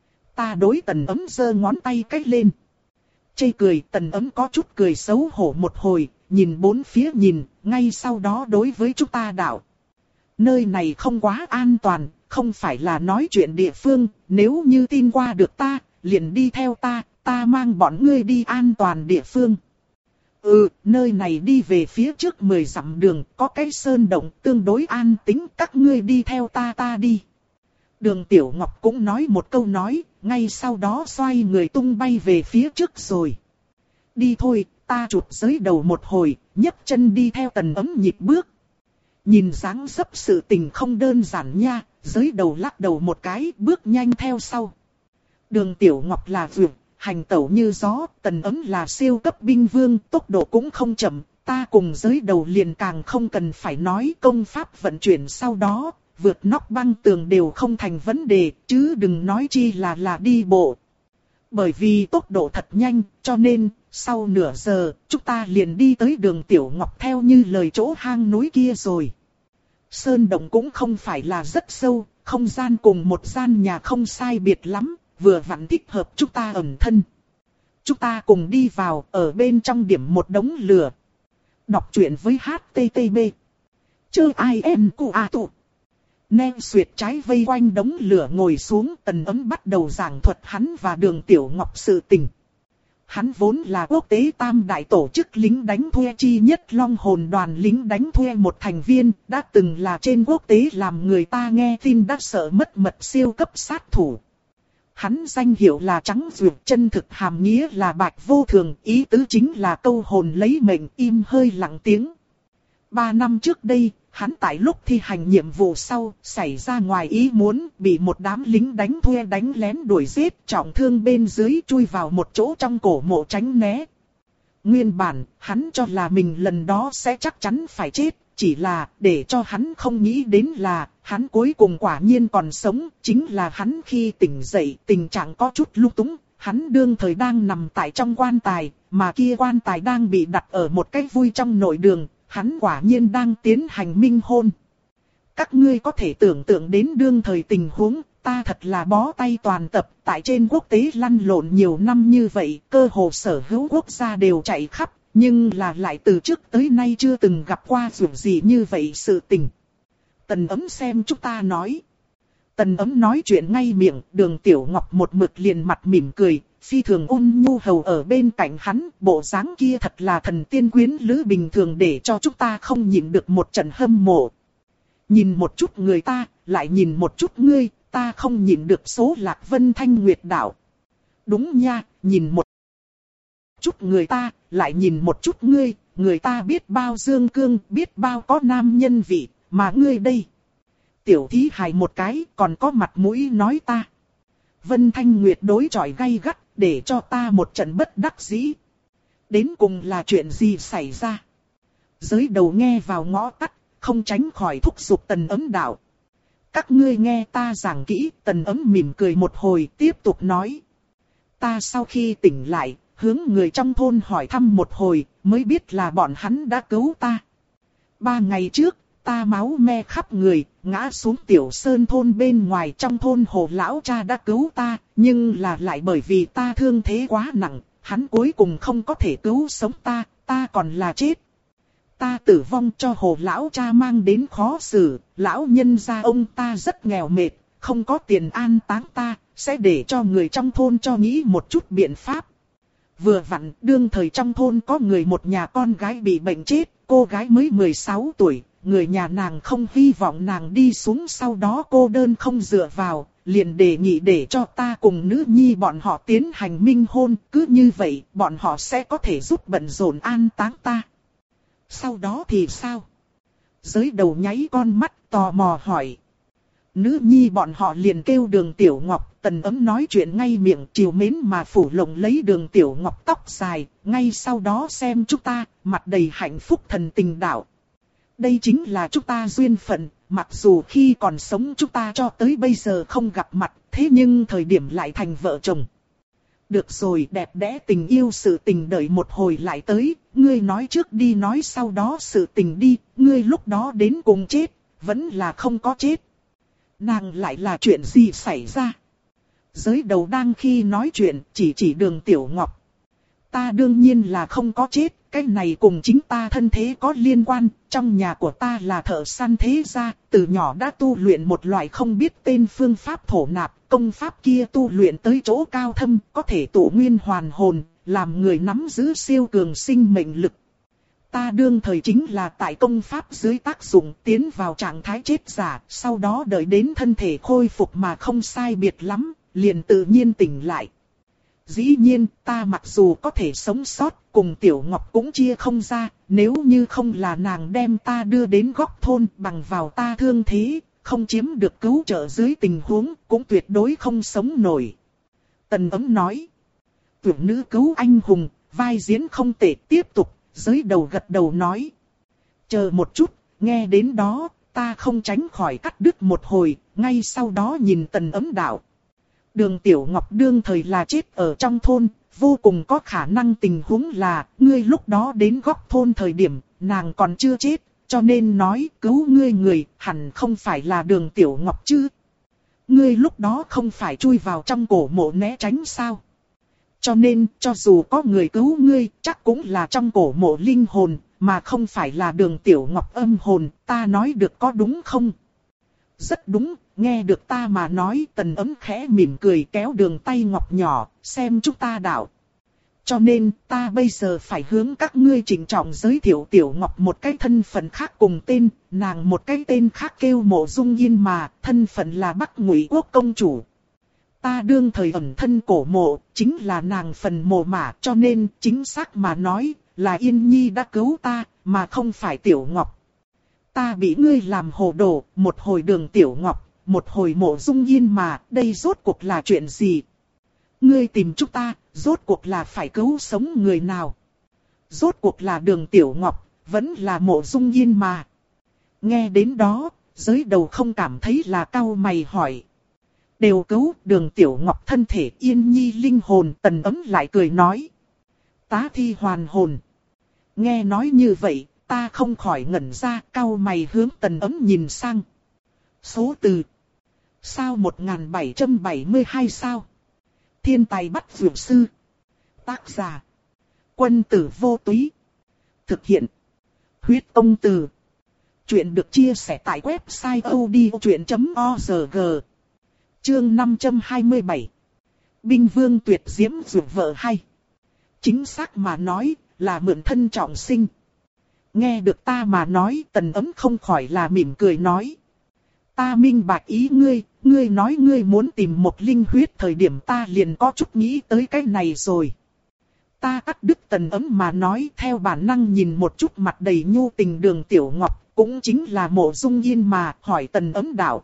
Ta đối Tần Ấm giơ ngón tay cách lên. Chê cười, Tần Ấm có chút cười xấu hổ một hồi, nhìn bốn phía nhìn, ngay sau đó đối với chúng ta đạo. Nơi này không quá an toàn, không phải là nói chuyện địa phương, nếu như tin qua được ta, liền đi theo ta, ta mang bọn ngươi đi an toàn địa phương. Ừ, nơi này đi về phía trước mười dặm đường, có cái sơn động tương đối an tĩnh, các ngươi đi theo ta ta đi. Đường Tiểu Ngọc cũng nói một câu nói, ngay sau đó xoay người tung bay về phía trước rồi. Đi thôi, ta chụp giới đầu một hồi, nhấc chân đi theo Tần Ấm nhịp bước. Nhìn dáng dấp sự tình không đơn giản nha, giới đầu lắc đầu một cái, bước nhanh theo sau. Đường Tiểu Ngọc là vượt, hành tẩu như gió, Tần Ấm là siêu cấp binh vương, tốc độ cũng không chậm, ta cùng giới đầu liền càng không cần phải nói, công pháp vận chuyển sau đó, vượt nóc băng tường đều không thành vấn đề, chứ đừng nói chi là là đi bộ. Bởi vì tốc độ thật nhanh, cho nên, sau nửa giờ, chúng ta liền đi tới Đường Tiểu Ngọc theo như lời chỗ hang núi kia rồi. Sơn động cũng không phải là rất sâu, không gian cùng một gian nhà không sai biệt lắm, vừa vặn thích hợp chúng ta ẩn thân. Chúng ta cùng đi vào, ở bên trong điểm một đống lửa. Đọc truyện với hát tê tê pê. Chơi ai em cu à tụ. Nen xuyệt trái vây quanh đống lửa ngồi xuống, Tần Ấm bắt đầu giảng thuật hắn và Đường Tiểu Ngọc sự tình. Hắn vốn là quốc tế tam đại tổ chức lính đánh thuê chi nhất Long Hồn đoàn lính đánh thuê một thành viên, đã từng là trên quốc tế làm người ta nghe tin đã sợ mất mật siêu cấp sát thủ. Hắn danh hiệu là Trắng Duyệt, chân thực hàm nghĩa là bạch vô thường, ý tứ chính là câu hồn lấy mệnh, im hơi lặng tiếng. Ba năm trước đây, hắn tại lúc thi hành nhiệm vụ sau, xảy ra ngoài ý muốn, bị một đám lính đánh thuê đánh lén đuổi giết, trọng thương bên dưới chui vào một chỗ trong cổ mộ tránh né. Nguyên bản, hắn cho là mình lần đó sẽ chắc chắn phải chết, chỉ là để cho hắn không nghĩ đến là, hắn cuối cùng quả nhiên còn sống, chính là hắn khi tỉnh dậy, tình trạng có chút lung túng, hắn đương thời đang nằm tại trong quan tài, mà kia quan tài đang bị đặt ở một cái vui trong nội đường. Hắn quả nhiên đang tiến hành minh hôn. Các ngươi có thể tưởng tượng đến đương thời tình huống, ta thật là bó tay toàn tập, tại trên quốc tế lăn lộn nhiều năm như vậy, cơ hồ sở hữu quốc gia đều chạy khắp, nhưng là lại từ trước tới nay chưa từng gặp qua chuyện gì như vậy sự tình. Tần Ấm xem chúng ta nói. Tần Ấm nói chuyện ngay miệng, Đường Tiểu Ngọc một mực liền mặt mỉm cười, phi thường ôn nhu hầu ở bên cạnh hắn, bộ dáng kia thật là thần tiên quyến lữ bình thường để cho chúng ta không nhịn được một trận hâm mộ. Nhìn một chút người ta, lại nhìn một chút ngươi, ta không nhịn được số Lạc Vân Thanh Nguyệt đạo. Đúng nha, nhìn một chút người ta, lại nhìn một chút ngươi, người ta biết bao dương cương, biết bao có nam nhân vị, mà ngươi đây. Tiểu thí hài một cái, còn có mặt mũi nói ta. Vân Thanh Nguyệt đối chọi gay gắt, để cho ta một trận bất đắc dĩ. Đến cùng là chuyện gì xảy ra? Giới đầu nghe vào ngõ tắt, không tránh khỏi thúc giục Tần Ấm đạo. Các ngươi nghe ta giảng kỹ, Tần Ấm mỉm cười một hồi, tiếp tục nói. Ta sau khi tỉnh lại, hướng người trong thôn hỏi thăm một hồi, mới biết là bọn hắn đã cứu ta. Ba ngày trước, ta máu me khắp người, ngã xuống tiểu sơn thôn bên ngoài, trong thôn Hồ lão cha đã cứu ta, nhưng là lại bởi vì ta thương thế quá nặng, hắn cuối cùng không có thể cứu sống ta, ta còn là chết. Ta tử vong cho Hồ lão cha mang đến khó xử, lão nhân gia ông ta rất nghèo mệt, không có tiền an táng ta, sẽ để cho người trong thôn cho nghĩ một chút biện pháp. Vừa vặn, đương thời trong thôn có người một nhà con gái bị bệnh chết, cô gái mới mười sáu tuổi, người nhà nàng không hy vọng nàng đi xuống, sau đó cô đơn không dựa vào, liền đề nghị để cho ta cùng nữ nhi bọn họ tiến hành minh hôn, cứ như vậy, bọn họ sẽ có thể giúp bận rộn an táng ta. Sau đó thì sao? Giới đầu nháy con mắt tò mò hỏi. Nữ nhi bọn họ liền kêu Đường Tiểu Ngọc. Tần Ấm nói chuyện ngay miệng, chiều mến mà phủ lộng lấy Đường Tiểu Ngọc tóc dài, ngay sau đó xem chúng ta, mặt đầy hạnh phúc thần tình đạo. Đây chính là chúng ta duyên phận, mặc dù khi còn sống chúng ta cho tới bây giờ không gặp mặt, thế nhưng thời điểm lại thành vợ chồng. Được rồi, đẹp đẽ tình yêu sự tình đợi một hồi lại tới, ngươi nói trước đi nói sau đó sự tình đi, ngươi lúc đó đến cùng chết, vẫn là không có chết. Nàng lại là chuyện gì xảy ra? Giới đầu đang khi nói chuyện, chỉ chỉ Đường Tiểu Ngọc. Ta đương nhiên là không có chết, cái này cùng chính ta thân thế có liên quan, trong nhà của ta là thợ săn thế gia, từ nhỏ đã tu luyện một loại không biết tên phương pháp thổ nạp, công pháp kia tu luyện tới chỗ cao thâm, có thể tụ nguyên hoàn hồn, làm người nắm giữ siêu cường sinh mệnh lực. Ta đương thời chính là tại công pháp dưới tác dụng tiến vào trạng thái chết giả, sau đó đợi đến thân thể khôi phục mà không sai biệt lắm, liền tự nhiên tỉnh lại. Dĩ nhiên, ta mặc dù có thể sống sót, cùng Tiểu Ngọc cũng chia không ra, nếu như không là nàng đem ta đưa đến góc thôn bằng vào ta thương thế, không chiếm được cứu trợ dưới tình huống, cũng tuyệt đối không sống nổi. Tần Ấm nói, tuyển nữ cứu anh hùng, vai diễn không tệ, tiếp tục, giới đầu gật đầu nói. Chờ một chút, nghe đến đó, ta không tránh khỏi cắt đứt một hồi, ngay sau đó nhìn Tần Ấm đạo. Đường Tiểu Ngọc đương thời là chết ở trong thôn, vô cùng có khả năng tình huống là, ngươi lúc đó đến góc thôn thời điểm, nàng còn chưa chết, cho nên nói cứu ngươi người, hẳn không phải là Đường Tiểu Ngọc chứ. Ngươi lúc đó không phải chui vào trong cổ mộ né tránh sao? Cho nên, cho dù có người cứu ngươi, chắc cũng là trong cổ mộ linh hồn, mà không phải là Đường Tiểu Ngọc âm hồn, ta nói được có đúng không? Rất đúng, nghe được ta mà nói. Tần Ấm khẽ mỉm cười kéo Đường tay ngọc nhỏ, xem chúng ta đạo. Cho nên, ta bây giờ phải hướng các ngươi trịnh trọng giới thiệu Tiểu Ngọc một cái thân phận khác cùng tên, nàng một cái tên khác kêu Mộ Dung Yên mà, thân phận là Bắc Ngụy Quốc công chủ. Ta đương thời ẩn thân cổ mộ, chính là nàng phần mộ mà, cho nên, chính xác mà nói, là Yên Nhi đã cứu ta, mà không phải Tiểu Ngọc. Ta bị ngươi làm hồ đồ, một hồi Đường Tiểu Ngọc, một hồi Mộ Dung Yên mà, đây rốt cuộc là chuyện gì? Ngươi tìm chúng ta, rốt cuộc là phải cứu sống người nào? Rốt cuộc là Đường Tiểu Ngọc, vẫn là Mộ Dung Yên mà. Nghe đến đó, giới đầu không cảm thấy là cau mày hỏi. Đều cứu Đường Tiểu Ngọc thân thể, Yên Nhi linh hồn. Tần Ấm lại cười nói. Tá thi hoàn hồn. Nghe nói như vậy, ta không khỏi ngẩn ra, cau mày hướng Tần Ấm nhìn sang. Số từ. Sao một nghìn bảy trăm bảy mươi hai sao? Thiên tài bắt vượt sư. Tác giả. Quân tử vô túy. Thực hiện. Huyết Tông Từ. Chuyện được chia sẻ tại website odchuyện chấm org. Chương năm trăm hai mươi bảy. Binh vương tuyệt diễm vượt vợ hay. Chính xác mà nói là mượn thân trọng sinh. Nghe được ta mà nói, Tần Ấm không khỏi là mỉm cười nói. Ta minh bạch ý ngươi, ngươi nói ngươi muốn tìm một linh huyết, thời điểm ta liền có chút nghĩ tới cái này rồi. Ta cắt đứt Tần Ấm mà nói, theo bản năng nhìn một chút mặt đầy nhu tình Đường Tiểu Ngọc, cũng chính là Mộ Dung Yên mà, hỏi Tần Ấm đạo.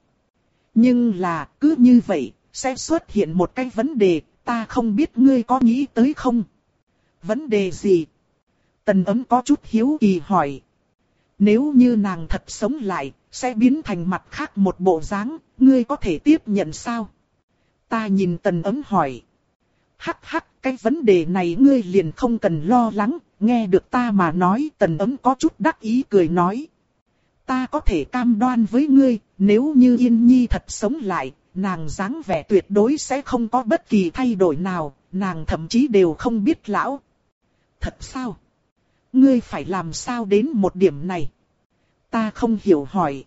Nhưng là, cứ như vậy, sẽ xuất hiện một cái vấn đề, ta không biết ngươi có nghĩ tới không? Vấn đề gì? Tần Ấm có chút hiếu kỳ hỏi. Nếu như nàng thật sống lại, sẽ biến thành mặt khác một bộ dáng, ngươi có thể tiếp nhận sao? Ta nhìn Tần Ấm hỏi. Hắc hắc, cái vấn đề này ngươi liền không cần lo lắng, nghe được ta mà nói. Tần Ấm có chút đắc ý cười nói. Ta có thể cam đoan với ngươi, nếu như Yên Nhi thật sống lại, nàng dáng vẻ tuyệt đối sẽ không có bất kỳ thay đổi nào, nàng thậm chí đều không biết lão. Thật sao? Ngươi phải làm sao đến một điểm này? Ta không hiểu hỏi.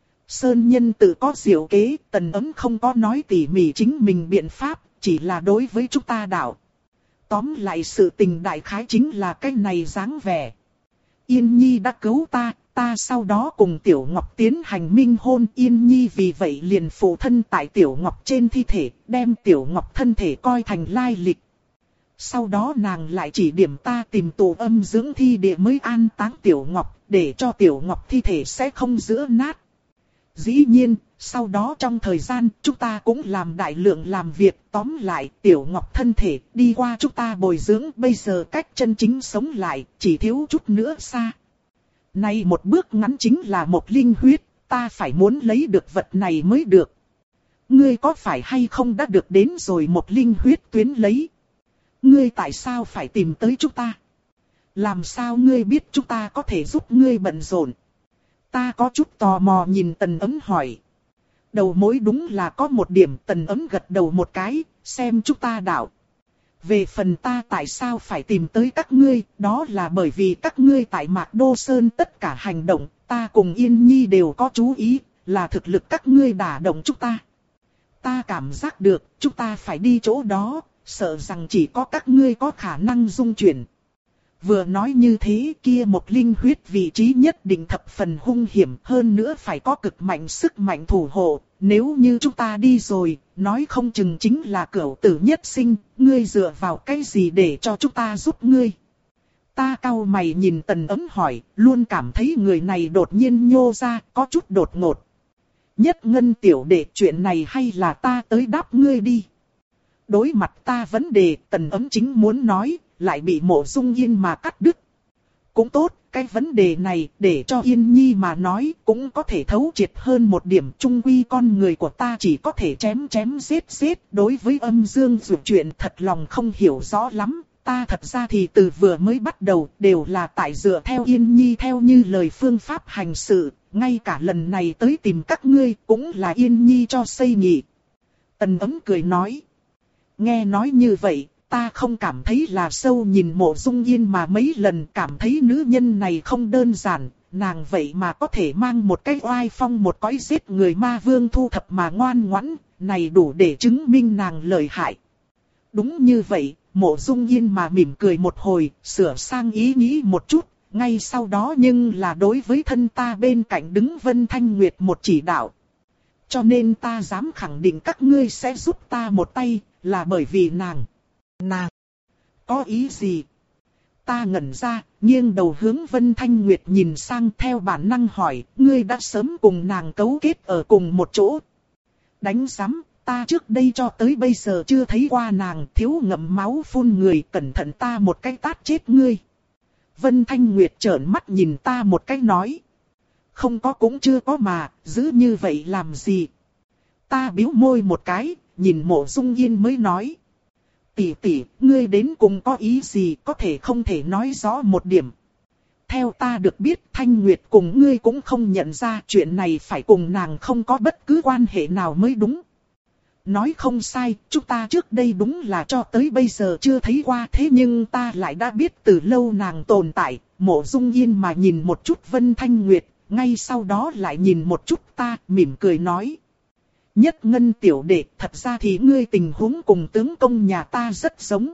Sơn nhân tự có diệu kế, Tần Ấm không có nói tỉ mỉ chính mình biện pháp, chỉ là đối với chúng ta đạo. Tóm lại sự tình đại khái chính là cái này dáng vẻ. Yên Nhi đã cứu ta, ta sau đó cùng Tiểu Ngọc tiến hành minh hôn. Yên Nhi vì vậy liền phụ thân tại Tiểu Ngọc trên thi thể, đem Tiểu Ngọc thân thể coi thành lai lịch. Sau đó nàng lại chỉ điểm ta tìm tổ âm dưỡng thi địa mới an táng Tiểu Ngọc, để cho Tiểu Ngọc thi thể sẽ không giữa nát. Dĩ nhiên, sau đó trong thời gian chúng ta cũng làm đại lượng làm việc, tóm lại Tiểu Ngọc thân thể đi qua chúng ta bồi dưỡng, bây giờ cách chân chính sống lại, chỉ thiếu chút nữa xa. Nay một bước ngắn chính là một linh huyết, ta phải muốn lấy được vật này mới được. Ngươi có phải hay không đã được đến rồi một linh huyết tuyến lấy? Ngươi tại sao phải tìm tới chúng ta? Làm sao ngươi biết chúng ta có thể giúp ngươi bận rộn? Ta có chút tò mò nhìn Tần Ấm hỏi. Đầu mối đúng là có một điểm. Tần Ấm gật đầu một cái, xem chúng ta đạo. Về phần ta tại sao phải tìm tới các ngươi, đó là bởi vì các ngươi tại Mạc Đô Sơn tất cả hành động, ta cùng Yên Nhi đều có chú ý, là thực lực các ngươi đả động chúng ta. Ta cảm giác được, chúng ta phải đi chỗ đó, sợ rằng chỉ có các ngươi có khả năng dung chuyển. Vừa nói như thế, kia một linh huyết vị trí nhất định thập phần hung hiểm, hơn nữa phải có cực mạnh sức mạnh thủ hộ. Nếu như chúng ta đi rồi, nói không chừng chính là cửu tử nhất sinh, ngươi dựa vào cái gì để cho chúng ta giúp ngươi? Ta cau mày nhìn Tần Ấm hỏi, luôn cảm thấy người này đột nhiên nhô ra, có chút đột ngột. Nhất Ngân tiểu đệ, chuyện này hay là ta tới đáp ngươi đi? Đối mặt ta vấn đề, Tần Ấm chính muốn nói, lại bị Mộ Dung Yên mà cắt đứt. Cũng tốt, cái vấn đề này để cho Yên Nhi mà nói cũng có thể thấu triệt hơn một điểm. Trung quy con người của ta chỉ có thể chém chém giết giết. Đối với âm dương dù chuyện thật lòng không hiểu rõ lắm. Ta thật ra thì từ vừa mới bắt đầu đều là tại dựa theo Yên Nhi theo như lời phương pháp hành sự. Ngay cả lần này tới tìm các ngươi cũng là Yên Nhi cho xây nhị. Tần Ấm cười nói. Nghe nói như vậy, ta không cảm thấy là sâu nhìn Mộ Dung Yên mà mấy lần, cảm thấy nữ nhân này không đơn giản, nàng vậy mà có thể mang một cái oai phong một cõi giết người ma vương thu thập mà ngoan ngoãn, này đủ để chứng minh nàng lợi hại. Đúng như vậy, Mộ Dung Yên mà mỉm cười một hồi, sửa sang ý nghĩ một chút, ngay sau đó nhưng là đối với thân ta bên cạnh đứng Vân Thanh Nguyệt một chỉ đạo. Cho nên ta dám khẳng định các ngươi sẽ giúp ta một tay, là bởi vì nàng. Nàng có ý gì? Ta ngẩn ra, nghiêng đầu hướng Vân Thanh Nguyệt nhìn sang, theo bản năng hỏi, ngươi đã sớm cùng nàng cấu kết ở cùng một chỗ? Đánh rắm, ta trước đây cho tới bây giờ chưa thấy qua nàng, thiếu ngậm máu phun người, cẩn thận ta một cái tát chết ngươi. Vân Thanh Nguyệt trợn mắt nhìn ta một cái nói. Không có cũng chưa có mà, giữ như vậy làm gì? Ta bĩu môi một cái, nhìn Mộ Dung Yên mới nói. Tỷ tỷ, ngươi đến cùng có ý gì, có thể không thể nói rõ một điểm. theo ta được biết Thanh Nguyệt cùng ngươi cũng không nhận ra chuyện này phải cùng nàng không có bất cứ quan hệ nào mới đúng. Nói không sai, chúng ta trước đây đúng là cho tới bây giờ chưa thấy qua, thế nhưng ta lại đã biết từ lâu nàng tồn tại. Mộ Dung Yên mà nhìn một chút Vân Thanh Nguyệt, ngay sau đó lại nhìn một chút ta, mỉm cười nói. Nhất Ngân tiểu đệ, thật ra thì ngươi tình huống cùng tướng công nhà ta rất giống.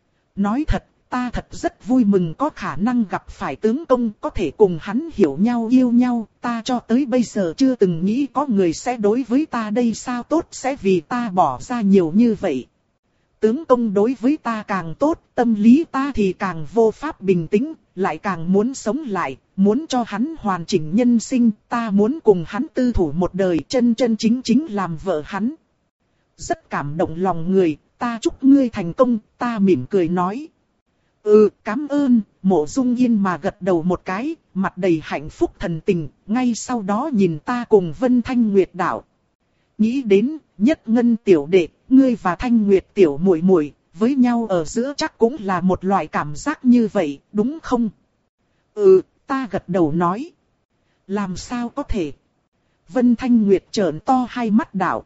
Nói thật, ta thật rất vui mừng có khả năng gặp phải tướng công, có thể cùng hắn hiểu nhau yêu nhau, ta cho tới bây giờ chưa từng nghĩ có người sẽ đối với ta đây sao tốt sẽ vì ta bỏ ra nhiều như vậy. Tướng công đối với ta càng tốt, tâm lý ta thì càng vô pháp bình tĩnh, lại càng muốn sống lại, muốn cho hắn hoàn chỉnh nhân sinh, ta muốn cùng hắn tư thủ một đời chân chân chính chính làm vợ hắn. Rất cảm động lòng người, ta chúc ngươi thành công, ta mỉm cười nói. Ừ, cảm ơn, Mộ Dung Yên mà gật đầu một cái, mặt đầy hạnh phúc thần tình, ngay sau đó nhìn ta cùng Vân Thanh Nguyệt đạo. Nghĩ đến, Nhất Ngân tiểu đệ, ngươi và Thanh Nguyệt tiểu muội muội với nhau ở giữa chắc cũng là một loại cảm giác như vậy, đúng không? Ừ, ta gật đầu nói. Làm sao có thể? Vân Thanh Nguyệt trợn to hai mắt đạo.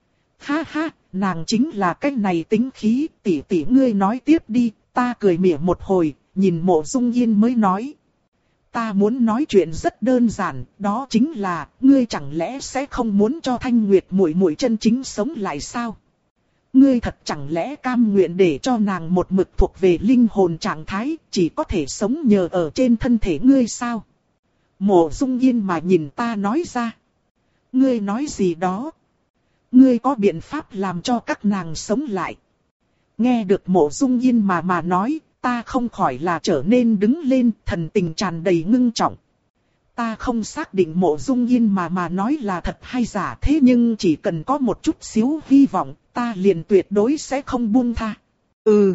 Ha ha, nàng chính là cái này tính khí, tỷ tỷ ngươi nói tiếp đi. Ta cười mỉa một hồi, nhìn Mộ Dung Yên mới nói. Ta muốn nói chuyện rất đơn giản, đó chính là, ngươi chẳng lẽ sẽ không muốn cho Thanh Nguyệt muội muội chân chính sống lại sao? Ngươi thật chẳng lẽ cam nguyện để cho nàng một mực thuộc về linh hồn trạng thái, chỉ có thể sống nhờ ở trên thân thể ngươi sao? Mộ Dung Yên mà nhìn ta nói ra. Ngươi nói gì đó? Ngươi có biện pháp làm cho các nàng sống lại? Nghe được Mộ Dung Yên mà mà nói, ta không khỏi là trở nên đứng lên, thần tình tràn đầy ngưng trọng. Ta không xác định Mộ Dung Yên mà mà nói là thật hay giả, thế nhưng chỉ cần có một chút xíu hy vọng, ta liền tuyệt đối sẽ không buông tha. Ừ.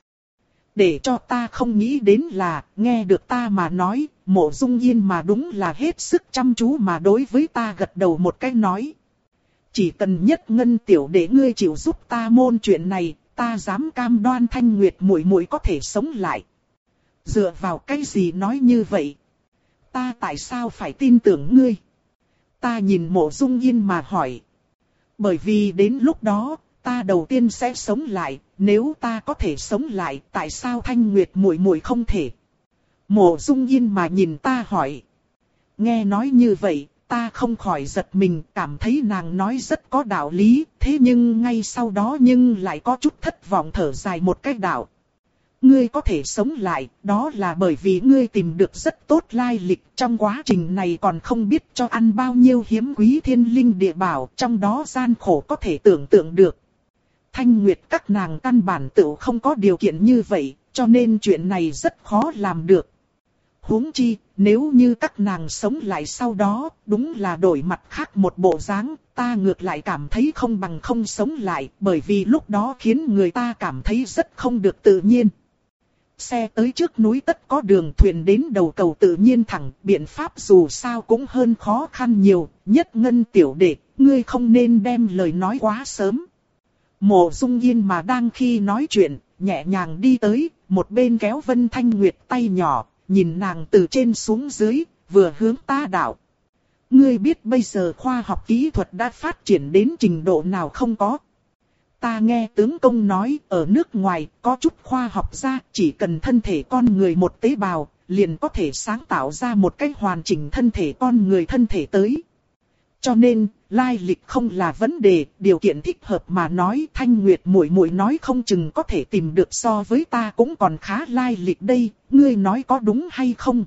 Để cho ta không nghĩ đến là, nghe được ta mà nói, Mộ Dung Yên mà đúng là hết sức chăm chú mà đối với ta gật đầu một cái nói. Chỉ cần Nhất Ngân tiểu đệ ngươi chịu giúp ta môn chuyện này, ta dám cam đoan Thanh Nguyệt muội muội có thể sống lại. Dựa vào cái gì nói như vậy? Ta tại sao phải tin tưởng ngươi? Ta nhìn Mộ Dung Yên mà hỏi. Bởi vì đến lúc đó, ta đầu tiên sẽ sống lại, nếu ta có thể sống lại, tại sao Thanh Nguyệt muội muội không thể? Mộ Dung Yên mà nhìn ta hỏi. Nghe nói như vậy, ta không khỏi giật mình, cảm thấy nàng nói rất có đạo lý, thế nhưng ngay sau đó nhưng lại có chút thất vọng thở dài một cái đạo. Ngươi có thể sống lại, đó là bởi vì ngươi tìm được rất tốt lai lịch, trong quá trình này còn không biết cho ăn bao nhiêu hiếm quý thiên linh địa bảo, trong đó gian khổ có thể tưởng tượng được. Thanh Nguyệt các nàng căn bản tự không có điều kiện như vậy, cho nên chuyện này rất khó làm được. Huống chi, nếu như các nàng sống lại sau đó, đúng là đổi mặt khác một bộ dáng, ta ngược lại cảm thấy không bằng không sống lại, bởi vì lúc đó khiến người ta cảm thấy rất không được tự nhiên. Xe tới trước núi tất có đường, thuyền đến đầu cầu tự nhiên thẳng, biện pháp dù sao cũng hơn khó khăn nhiều, Nhất Ngân tiểu đệ, ngươi không nên đem lời nói quá sớm. Mộ Dung Yên mà đang khi nói chuyện, nhẹ nhàng đi tới, một bên kéo Vân Thanh Nguyệt tay nhỏ, nhìn nàng từ trên xuống dưới, vừa hướng ta đạo. Ngươi biết bây giờ khoa học kỹ thuật đã phát triển đến trình độ nào không có? Ta nghe tướng công nói, ở nước ngoài, có chút khoa học gia, chỉ cần thân thể con người một tế bào, liền có thể sáng tạo ra một cách hoàn chỉnh thân thể con người thân thể tới. Cho nên, lai lịch không là vấn đề, điều kiện thích hợp mà nói, Thanh Nguyệt muội muội nói không chừng có thể tìm được so với ta cũng còn khá lai lịch đây, ngươi nói có đúng hay không?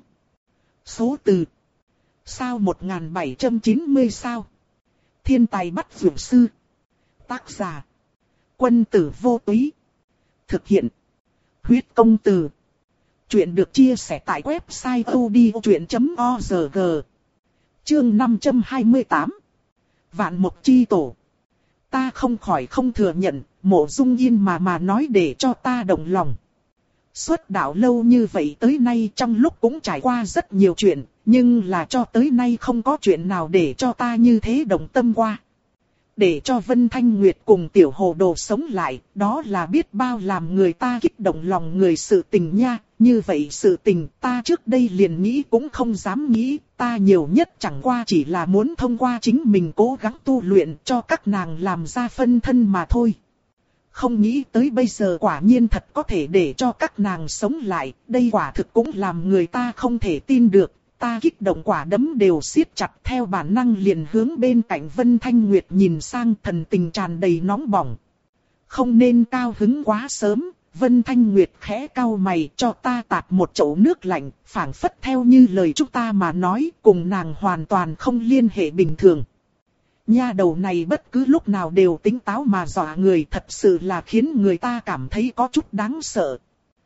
Số từ. Sao một nghìn bảy trăm chín mươi sao? Thiên tài bắt dược sư. Tác giả. Quân tử vô túy. Thực hiện. Huyết công từ. Chuyện được chia sẻ tại website odchuyện chấm org. Chương năm trăm hai mươi tám. Vạn Mộc Chi Tổ. Ta không khỏi không thừa nhận, Mộ Dung Yên mà mà nói để cho ta động lòng. Xuất đạo lâu như vậy tới nay trong lúc cũng trải qua rất nhiều chuyện, nhưng là cho tới nay không có chuyện nào để cho ta như thế động tâm qua. Để cho Vân Thanh Nguyệt cùng Tiểu Hồ Đồ sống lại, đó là biết bao làm người ta kích động lòng người sự tình nha. Như vậy sự tình ta trước đây liền nghĩ cũng không dám nghĩ, ta nhiều nhất chẳng qua chỉ là muốn thông qua chính mình cố gắng tu luyện cho các nàng làm ra phân thân mà thôi. Không nghĩ tới bây giờ quả nhiên thật có thể để cho các nàng sống lại, đây quả thực cũng làm người ta không thể tin được. Ta kích động quả đấm đều siết chặt, theo bản năng liền hướng bên cạnh Vân Thanh Nguyệt nhìn sang, thần tình tràn đầy nóng bỏng. Không nên cao hứng quá sớm, Vân Thanh Nguyệt khẽ cau mày, cho ta tạt một chậu nước lạnh, phảng phất theo như lời chúng ta mà nói, cùng nàng hoàn toàn không liên hệ bình thường. Nha đầu này bất cứ lúc nào đều tính táo mà dọa người, thật sự là khiến người ta cảm thấy có chút đáng sợ.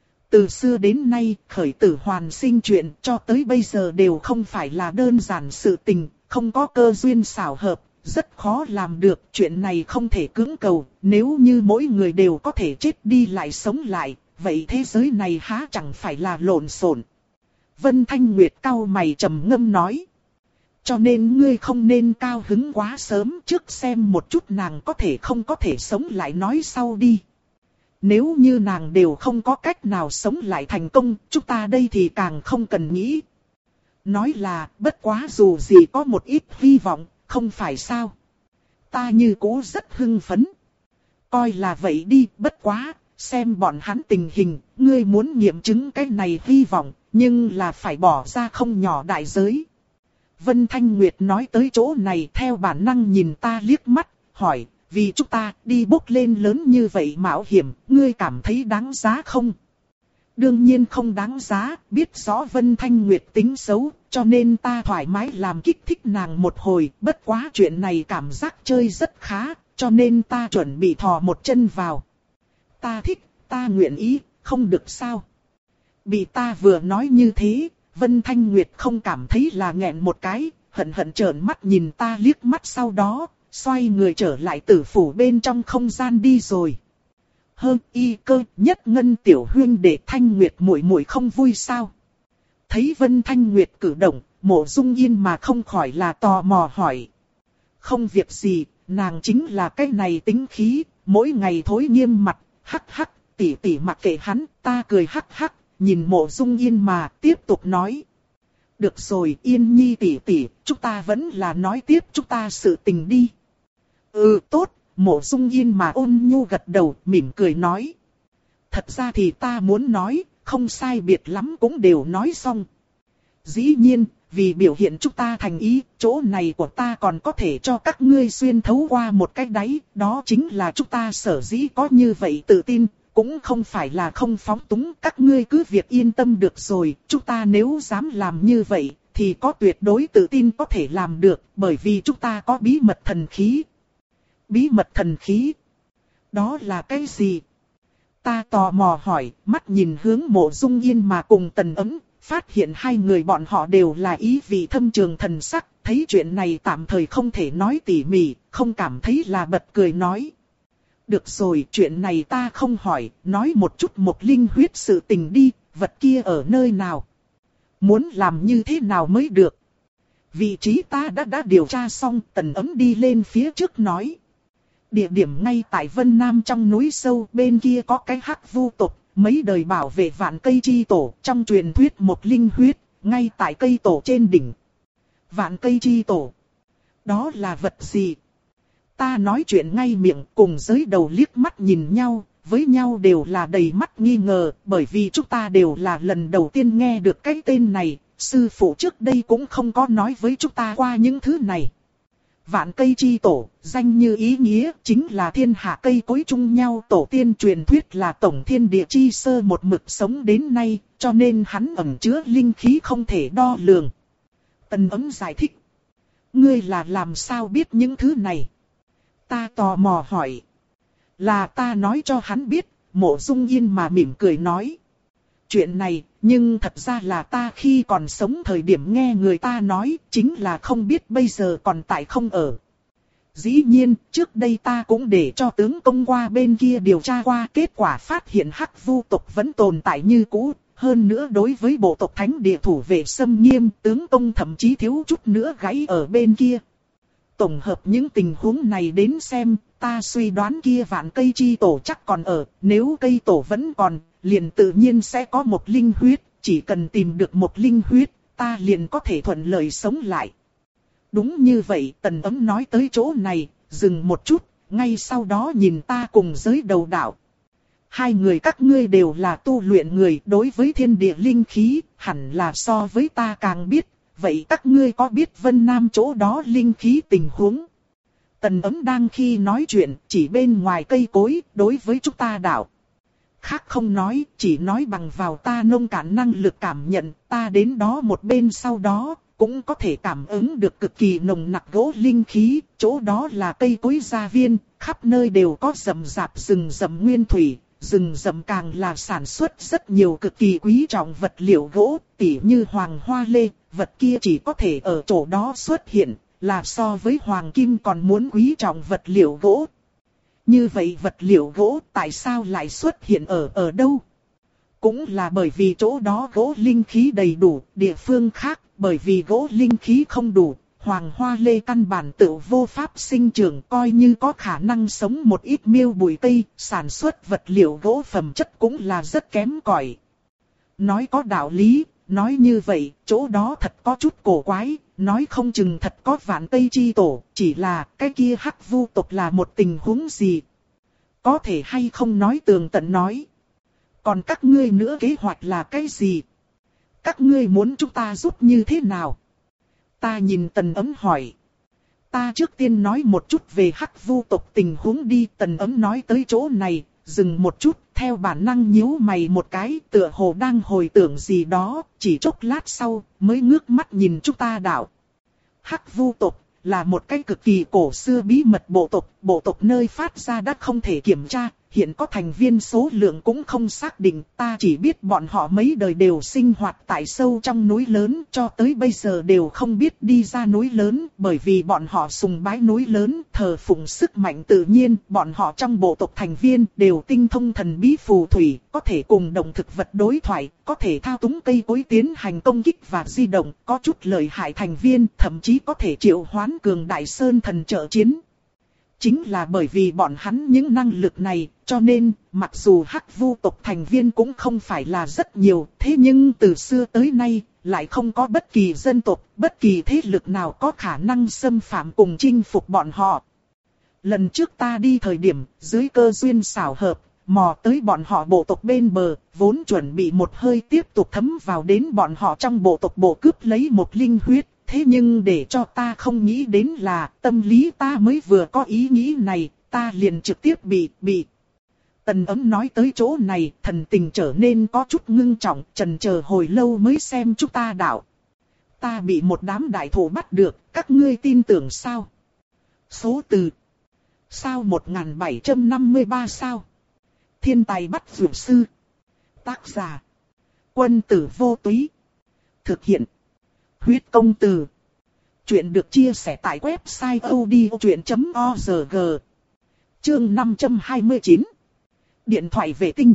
Từ xưa đến nay, khởi tử hoàn sinh chuyện cho tới bây giờ đều không phải là đơn giản sự tình, không có cơ duyên xảo hợp, rất khó làm được. Chuyện này không thể cưỡng cầu, nếu như mỗi người đều có thể chết đi lại sống lại, vậy thế giới này há chẳng phải là lộn xộn. Vân Thanh Nguyệt cau mày trầm ngâm nói. Cho nên ngươi không nên cao hứng quá sớm, trước xem một chút nàng có thể không có thể sống lại nói sau đi. Nếu như nàng đều không có cách nào sống lại thành công, chúng ta đây thì càng không cần nghĩ. Nói là, bất quá dù gì có một ít hy vọng, không phải sao. Ta như cũ rất hưng phấn. Coi là vậy đi, bất quá, xem bọn hắn tình hình, ngươi muốn nghiệm chứng cái này hy vọng, nhưng là phải bỏ ra không nhỏ đại giới. Vân Thanh Nguyệt nói tới chỗ này theo bản năng nhìn ta liếc mắt, hỏi. Vì chúng ta đi bốc lên lớn như vậy mạo hiểm, ngươi cảm thấy đáng giá không? Đương nhiên không đáng giá, biết rõ Vân Thanh Nguyệt tính xấu, cho nên ta thoải mái làm kích thích nàng một hồi. Bất quá chuyện này cảm giác chơi rất khá, cho nên ta chuẩn bị thò một chân vào. Ta thích, ta nguyện ý, không được sao? Bị ta vừa nói như thế, Vân Thanh Nguyệt không cảm thấy là nghẹn một cái, hận hận trợn mắt nhìn ta liếc mắt sau đó. Xoay người trở lại tử phủ bên trong không gian đi rồi. Hơn y cơ nhất ngân tiểu huyên để Thanh Nguyệt muội muội không vui sao? Thấy Vân Thanh Nguyệt cử động, Mộ Dung Yên mà không khỏi là tò mò hỏi. Không việc gì, nàng chính là cái này tính khí, mỗi ngày thối nghiêm mặt, hắc hắc, tỷ tỷ mặc kệ hắn, ta cười hắc hắc, nhìn Mộ Dung Yên mà tiếp tục nói. Được rồi, Yên Nhi tỷ tỷ, chúng ta vẫn là nói tiếp chúng ta sự tình đi. Ừ tốt, Mộ Dung Yên mà ôn nhu gật đầu, mỉm cười nói. Thật ra thì ta muốn nói, không sai biệt lắm cũng đều nói xong. Dĩ nhiên, vì biểu hiện chúng ta thành ý, chỗ này của ta còn có thể cho các ngươi xuyên thấu qua một cái đáy, đó chính là chúng ta sở dĩ có như vậy tự tin, cũng không phải là không phóng túng, các ngươi cứ việc yên tâm được rồi, chúng ta nếu dám làm như vậy, thì có tuyệt đối tự tin có thể làm được, bởi vì chúng ta có bí mật thần khí. Bí mật thần khí? Đó là cái gì? Ta tò mò hỏi, mắt nhìn hướng Mộ Dung Yên mà cùng Tần Ấm, phát hiện hai người bọn họ đều là ý vị thâm trường thần sắc, thấy chuyện này tạm thời không thể nói tỉ mỉ, không cảm thấy là bật cười nói. Được rồi, chuyện này ta không hỏi, nói một chút một linh huyết sự tình đi, vật kia ở nơi nào? Muốn làm như thế nào mới được? Vị trí ta đã đã điều tra xong, Tần Ấm đi lên phía trước nói. Địa điểm ngay tại Vân Nam trong núi sâu, bên kia có cái hắc vu tộc, mấy đời bảo vệ vạn cây chi tổ, trong truyền thuyết một linh huyết, ngay tại cây tổ trên đỉnh. Vạn cây chi tổ? Đó là vật gì? Ta nói chuyện ngay miệng, cùng giới đầu liếc mắt nhìn nhau, với nhau đều là đầy mắt nghi ngờ, bởi vì chúng ta đều là lần đầu tiên nghe được cái tên này, sư phụ trước đây cũng không có nói với chúng ta qua những thứ này. Vạn cây chi tổ, danh như ý nghĩa, chính là thiên hạ cây cối chung nhau, tổ tiên truyền thuyết là tổng thiên địa chi sơ một mực sống đến nay, cho nên hắn ẩn chứa linh khí không thể đo lường. Tần Ấm giải thích. Ngươi là làm sao biết những thứ này? Ta tò mò hỏi. Là ta nói cho hắn biết, Mộ Dung Yên mà mỉm cười nói. Chuyện này, nhưng thật ra là ta khi còn sống thời điểm nghe người ta nói, chính là không biết bây giờ còn tại không ở. Dĩ nhiên, trước đây ta cũng để cho tướng công qua bên kia điều tra qua, kết quả phát hiện hắc vu tộc vẫn tồn tại như cũ. Hơn nữa đối với bộ tộc thánh địa thủ vệ xâm nghiêm, tướng công thậm chí thiếu chút nữa gãy ở bên kia. tổng hợp những tình huống này đến xem, ta suy đoán kia vạn cây chi tổ chắc còn ở, nếu cây tổ vẫn còn, liền tự nhiên sẽ có một linh huyết, chỉ cần tìm được một linh huyết, ta liền có thể thuận lợi sống lại. Đúng như vậy, Tần Ấm nói tới chỗ này, dừng một chút, ngay sau đó nhìn ta cùng giới đầu đạo. Hai người các ngươi đều là tu luyện người, đối với thiên địa linh khí, hẳn là so với ta càng biết, vậy các ngươi có biết Vân Nam chỗ đó linh khí tình huống? Tần Ấm đang khi nói chuyện, chỉ bên ngoài cây cối, đối với chúng ta đạo. Khác không nói, chỉ nói bằng vào ta nông cạn năng lực cảm nhận, ta đến đó một bên sau đó, cũng có thể cảm ứng được cực kỳ nồng nặc gỗ linh khí, chỗ đó là cây cối gia viên, khắp nơi đều có rậm rạp rừng rậm nguyên thủy, rừng rậm càng là sản xuất rất nhiều cực kỳ quý trọng vật liệu gỗ, tỉ như hoàng hoa lê, vật kia chỉ có thể ở chỗ đó xuất hiện, là so với hoàng kim còn muốn quý trọng vật liệu gỗ. Như vậy vật liệu gỗ tại sao lại xuất hiện ở ở đâu? Cũng là bởi vì chỗ đó gỗ linh khí đầy đủ, địa phương khác, bởi vì gỗ linh khí không đủ, hoàng hoa lê căn bản tự vô pháp sinh trưởng, coi như có khả năng sống một ít miêu bụi cây, sản xuất vật liệu gỗ phẩm chất cũng là rất kém cỏi. Nói có đạo lý, nói như vậy, chỗ đó thật có chút cổ quái, nói không chừng thật có vạn cây chi tổ, chỉ là cái kia hắc vu tộc là một tình huống gì. Có thể hay không nói tường tận nói. Còn các ngươi nữa kế hoạch là cái gì? Các ngươi muốn chúng ta giúp như thế nào? Ta nhìn Tần Ấm hỏi. Ta trước tiên nói một chút về hắc vu tộc tình huống đi. Tần Ấm nói tới chỗ này, dừng một chút, theo bản năng nhíu mày một cái, tựa hồ đang hồi tưởng gì đó, chỉ chốc lát sau, mới ngước mắt nhìn chúng ta đạo. Hắc vu tộc là một cái cực kỳ cổ xưa bí mật bộ tộc, bộ tộc nơi phát ra đã không thể kiểm tra, hiện có thành viên số lượng cũng không xác định, ta chỉ biết bọn họ mấy đời đều sinh hoạt tại sâu trong núi lớn, cho tới bây giờ đều không biết đi ra núi lớn, bởi vì bọn họ sùng bái núi lớn, thờ phụng sức mạnh tự nhiên, bọn họ trong bộ tộc thành viên đều tinh thông thần bí phù thủy, có thể cùng động thực vật đối thoại, có thể thao túng cây cối tiến hành công kích và di động, có chút lợi hại thành viên, thậm chí có thể triệu hoán cường đại sơn thần trợ chiến. Chính là bởi vì bọn hắn những năng lực này, cho nên, mặc dù hắc vu tộc thành viên cũng không phải là rất nhiều, thế nhưng từ xưa tới nay, lại không có bất kỳ dân tộc, bất kỳ thế lực nào có khả năng xâm phạm cùng chinh phục bọn họ. Lần trước ta đi thời điểm, dưới cơ duyên xảo hợp, mò tới bọn họ bộ tộc bên bờ, vốn chuẩn bị một hơi tiếp tục thấm vào đến bọn họ trong bộ tộc bộ cướp lấy một linh huyết. Thế nhưng để cho ta không nghĩ đến là tâm lý ta mới vừa có ý nghĩ này, ta liền trực tiếp bị, bị. Tần Ấm nói tới chỗ này, thần tình trở nên có chút ngưng trọng, chần chờ hồi lâu mới xem chúng ta đạo. Ta bị một đám đại thổ bắt được, các ngươi tin tưởng sao? Số từ. Sao một nghìn bảy trăm năm mươi ba sao? Thiên tài bắt dược sư. Tác giả. Quân tử vô túy. Thực hiện. Huyết công từ. Chuyện được chia sẻ tại website odchuyện chấm org. Chương năm trăm hai mươi chín. Điện thoại vệ tinh.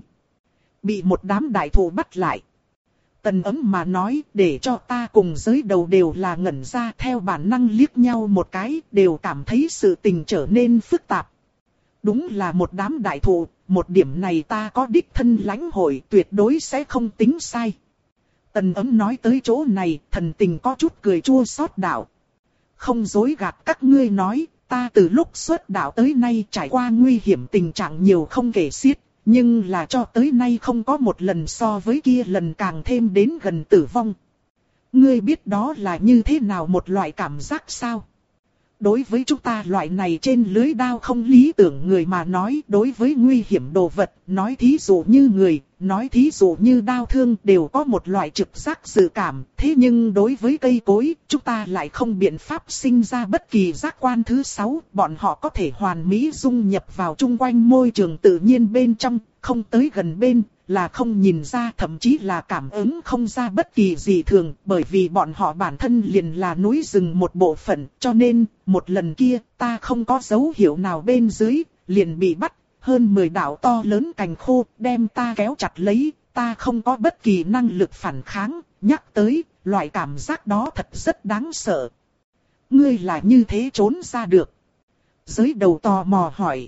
Bị một đám đại thù bắt lại. Tần Ấm mà nói để cho ta cùng giới đầu đều là ngẩn ra, theo bản năng liếc nhau một cái, đều cảm thấy sự tình trở nên phức tạp. Đúng là một đám đại thù, một điểm này ta có đích thân lãnh hội, tuyệt đối sẽ không tính sai. Tần Ấm nói tới chỗ này, thần tình có chút cười chua xót đạo. Không dối gạt các ngươi nói, ta từ lúc xuất đạo tới nay trải qua nguy hiểm tình trạng nhiều không kể xiết, nhưng là cho tới nay không có một lần so với kia lần càng thêm đến gần tử vong. Ngươi biết đó là như thế nào một loại cảm giác sao? Đối với chúng ta loại này trên lưới đao không lý tưởng người mà nói, đối với nguy hiểm đồ vật, nói thí dụ như người, nói thí dụ như đao thương đều có một loại trực giác dự cảm. Thế nhưng đối với cây cối, chúng ta lại không biện pháp sinh ra bất kỳ giác quan thứ sáu. Bọn họ có thể hoàn mỹ dung nhập vào chung quanh môi trường tự nhiên bên trong, không tới gần bên, là không nhìn ra, thậm chí là cảm ứng không ra bất kỳ gì thường, bởi vì bọn họ bản thân liền là núi rừng một bộ phận, cho nên, một lần kia, ta không có dấu hiệu nào bên dưới, liền bị bắt, hơn mười đạo to lớn cành khô, đem ta kéo chặt lấy, ta không có bất kỳ năng lực phản kháng, nhắc tới, loại cảm giác đó thật rất đáng sợ. ngươi là như thế trốn ra được. Giới đầu tò mò hỏi.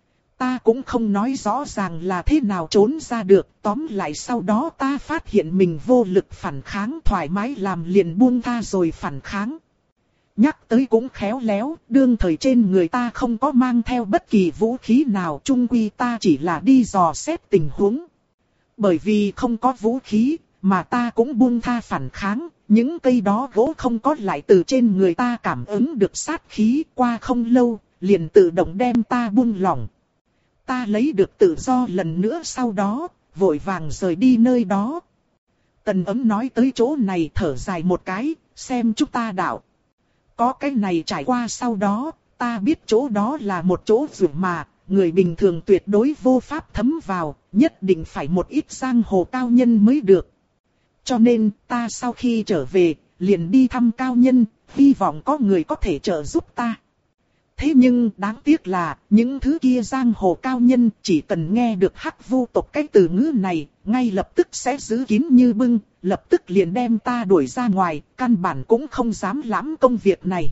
Ta cũng không nói rõ ràng là thế nào trốn ra được, tóm lại sau đó ta phát hiện mình vô lực phản kháng, thoải mái làm liền buông tha rồi phản kháng. Nhắc tới cũng khéo léo, đương thời trên người ta không có mang theo bất kỳ vũ khí nào, chung quy ta chỉ là đi dò xét tình huống. Bởi vì không có vũ khí, mà ta cũng buông tha phản kháng, những cây đó gỗ không có lại từ trên người ta cảm ứng được sát khí, qua không lâu, liền tự động đem ta buông lỏng. Ta lấy được tự do lần nữa sau đó, vội vàng rời đi nơi đó. Tần Ấm nói tới chỗ này thở dài một cái, xem chúng ta đạo. Có cái này trải qua sau đó, ta biết chỗ đó là một chỗ rủi mà, người bình thường tuyệt đối vô pháp thấm vào, nhất định phải một ít giang hồ cao nhân mới được. Cho nên, ta sau khi trở về, liền đi thăm cao nhân, hy vọng có người có thể trợ giúp ta. Thế nhưng đáng tiếc là, những thứ kia giang hồ cao nhân chỉ cần nghe được Hắc Vu tộc cái từ ngữ này, ngay lập tức sẽ giữ kín như bưng, lập tức liền đem ta đuổi ra ngoài, căn bản cũng không dám lãm công việc này.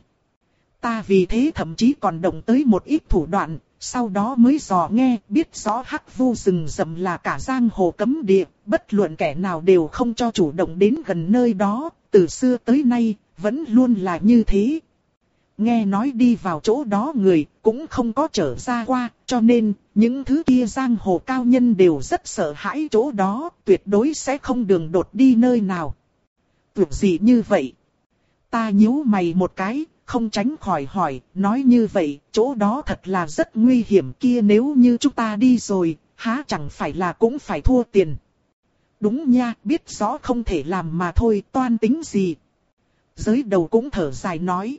Ta vì thế thậm chí còn động tới một ít thủ đoạn, sau đó mới dò nghe, biết rõ Hắc Vu rừng rậm là cả giang hồ cấm địa, bất luận kẻ nào đều không cho chủ động đến gần nơi đó, từ xưa tới nay, vẫn luôn là như thế. Nghe nói đi vào chỗ đó người cũng không có trở ra qua, cho nên những thứ kia giang hồ cao nhân đều rất sợ hãi chỗ đó, tuyệt đối sẽ không đường đột đi nơi nào. Việc gì như vậy? Ta nhíu mày một cái, không tránh khỏi hỏi, nói như vậy, chỗ đó thật là rất nguy hiểm kia, nếu như chúng ta đi rồi, há chẳng phải là cũng phải thua tiền. Đúng nha, biết rõ không thể làm mà thôi, toan tính gì. Giới đầu cũng thở dài nói.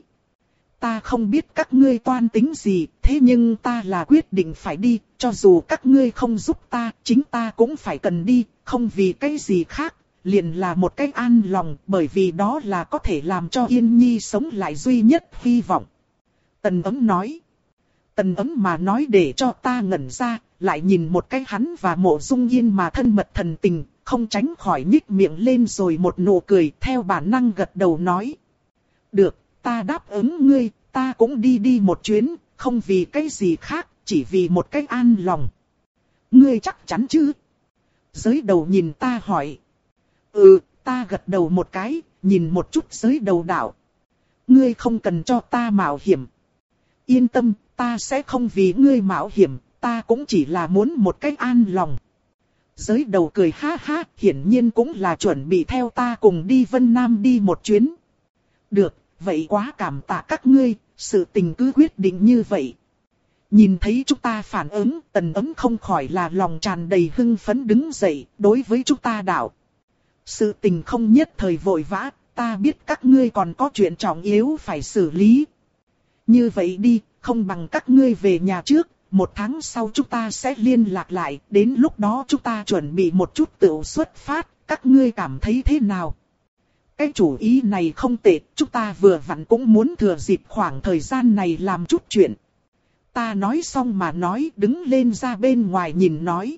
Ta không biết các ngươi toan tính gì, thế nhưng ta là quyết định phải đi, cho dù các ngươi không giúp ta, chính ta cũng phải cần đi, không vì cái gì khác, liền là một cái an lòng, bởi vì đó là có thể làm cho Yên Nhi sống lại duy nhất hy vọng. Tần Ấm nói. Tần Ấm mà nói để cho ta ngẩn ra, lại nhìn một cái hắn và Mộ Dung Yên mà thân mật thần tình, không tránh khỏi nhích miệng lên rồi một nụ cười, theo bản năng gật đầu nói. Được. Ta đáp ứng ngươi, ta cũng đi đi một chuyến, không vì cái gì khác, chỉ vì một cái an lòng. Ngươi chắc chắn chứ? Giới đầu nhìn ta hỏi. Ừ, ta gật đầu một cái, nhìn một chút giới đầu đạo. Ngươi không cần cho ta mạo hiểm. Yên tâm, ta sẽ không vì ngươi mạo hiểm, ta cũng chỉ là muốn một cái an lòng. Giới đầu cười ha ha, hiển nhiên cũng là chuẩn bị theo ta cùng đi Vân Nam đi một chuyến. Được. Vậy quá cảm tạ các ngươi, sự tình cứ quyết định như vậy. Nhìn thấy chúng ta phản ứng, Tần Ấm không khỏi là lòng tràn đầy hưng phấn đứng dậy, đối với chúng ta đạo. Sự tình không nhất thời vội vã, ta biết các ngươi còn có chuyện trọng yếu phải xử lý. Như vậy đi, không bằng các ngươi về nhà trước, một tháng sau chúng ta sẽ liên lạc lại, đến lúc đó chúng ta chuẩn bị một chút tựu xuất phát, các ngươi cảm thấy thế nào? Cái chủ ý này không tệ, chúng ta vừa vặn cũng muốn thừa dịp khoảng thời gian này làm chút chuyện. Ta nói xong mà nói, đứng lên ra bên ngoài nhìn nói.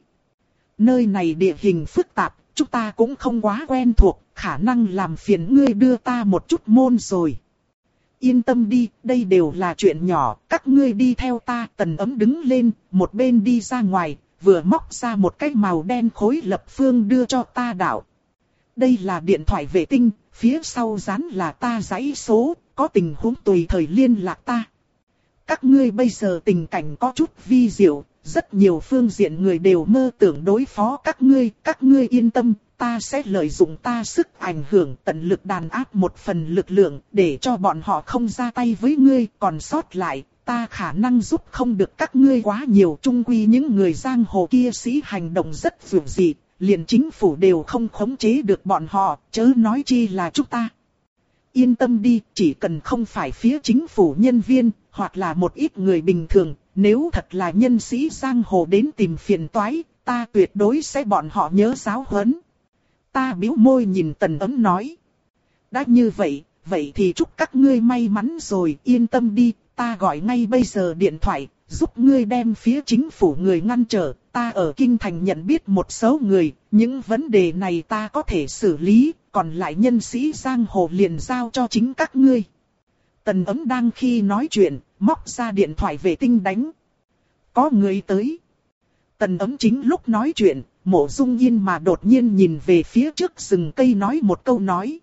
Nơi này địa hình phức tạp, chúng ta cũng không quá quen thuộc, khả năng làm phiền ngươi đưa ta một chút môn rồi. Yên tâm đi, đây đều là chuyện nhỏ, các ngươi đi theo ta. Tần Ấm đứng lên, một bên đi ra ngoài, vừa móc ra một cái màu đen khối lập phương đưa cho ta đạo. Đây là điện thoại vệ tinh, phía sau dán là ta dãy số, có tình huống tùy thời liên lạc ta. Các ngươi bây giờ tình cảnh có chút vi diệu, rất nhiều phương diện người đều mơ tưởng đối phó các ngươi, các ngươi yên tâm, ta sẽ lợi dụng ta sức ảnh hưởng tận lực đàn áp một phần lực lượng để cho bọn họ không ra tay với ngươi, còn sót lại, ta khả năng giúp không được các ngươi quá nhiều, chung quy những người giang hồ kia sĩ hành động rất vượt dị. Liền chính phủ đều không khống chế được bọn họ, chớ nói chi là chúng ta. Yên tâm đi, chỉ cần không phải phía chính phủ nhân viên, hoặc là một ít người bình thường, nếu thật là nhân sĩ giang hồ đến tìm phiền toái, ta tuyệt đối sẽ bọn họ nhớ giáo huấn. Ta bĩu môi nhìn Tần Ấm nói. Đã như vậy, vậy thì chúc các ngươi may mắn rồi, yên tâm đi, ta gọi ngay bây giờ điện thoại, giúp ngươi đem phía chính phủ người ngăn trở. Ta ở Kinh Thành nhận biết một số người, những vấn đề này ta có thể xử lý, còn lại nhân sĩ giang hồ liền giao cho chính các ngươi. Tần Ấm đang khi nói chuyện, móc ra điện thoại vệ tinh đánh. Có người tới. Tần Ấm chính lúc nói chuyện, Mộ Dung Yên mà đột nhiên nhìn về phía trước rừng cây nói một câu nói.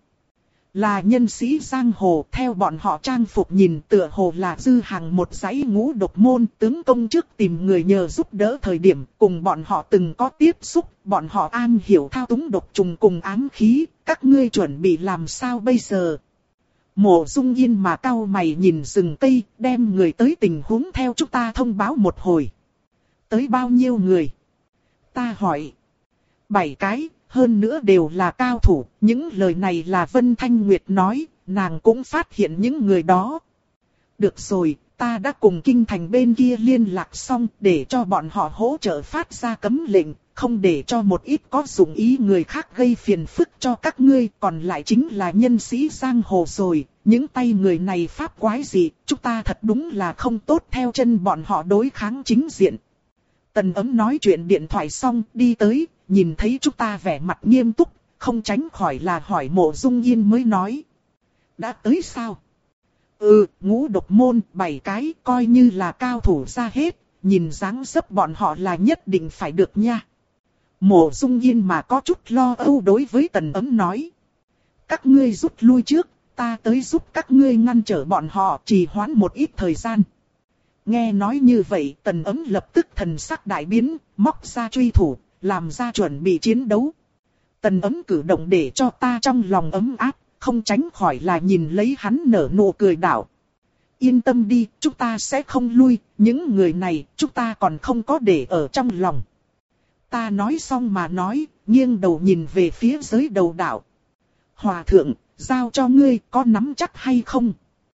Là nhân sĩ giang hồ, theo bọn họ trang phục nhìn tựa hồ là dư hàng một dãy ngũ độc môn, tướng công trước tìm người nhờ giúp đỡ thời điểm, cùng bọn họ từng có tiếp xúc, bọn họ an hiểu thao túng độc trùng cùng ám khí, các ngươi chuẩn bị làm sao bây giờ? Mộ Dung Yên mà cau mày nhìn rừng cây, đem người tới tình huống theo chúng ta thông báo một hồi. Tới bao nhiêu người? Ta hỏi. Bảy cái. Hơn nữa đều là cao thủ, những lời này là Vân Thanh Nguyệt nói, nàng cũng phát hiện những người đó. Được rồi, ta đã cùng kinh thành bên kia liên lạc xong để cho bọn họ hỗ trợ phát ra cấm lệnh, không để cho một ít có dụng ý người khác gây phiền phức cho các ngươi, còn lại chính là nhân sĩ giang hồ rồi, những tay người này pháp quái gì, chúng ta thật đúng là không tốt theo chân bọn họ đối kháng chính diện. Tần Ấm nói chuyện điện thoại xong đi tới, nhìn thấy chúng ta vẻ mặt nghiêm túc, không tránh khỏi là hỏi Mộ Dung Yên mới nói. Đã tới sao? Ừ, ngũ độc môn, bảy cái, coi như là cao thủ ra hết, nhìn dáng dấp bọn họ là nhất định phải được nha. Mộ Dung Yên mà có chút lo âu đối với Tần Ấm nói. Các ngươi rút lui trước, ta tới giúp các ngươi ngăn trở bọn họ, trì hoãn một ít thời gian. Nghe nói như vậy, Tần Ấm lập tức thần sắc đại biến, móc ra truy thủ, làm ra chuẩn bị chiến đấu. Tần Ấm cử động để cho ta trong lòng ấm áp, không tránh khỏi là nhìn lấy hắn nở nụ cười đảo. Yên tâm đi, chúng ta sẽ không lui, những người này chúng ta còn không có để ở trong lòng. Ta nói xong mà nói, nghiêng đầu nhìn về phía giới đầu đảo. Hòa thượng, giao cho ngươi có nắm chắc hay không?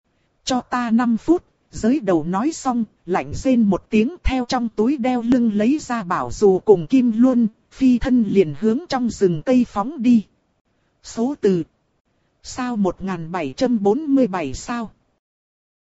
Cho ta năm phút. Giới đầu nói xong, lạnh rên một tiếng theo trong túi đeo lưng lấy ra bảo dù cùng kim luân, phi thân liền hướng trong rừng cây phóng đi. Số từ sao một nghìn bảy trăm bốn mươi bảy sao?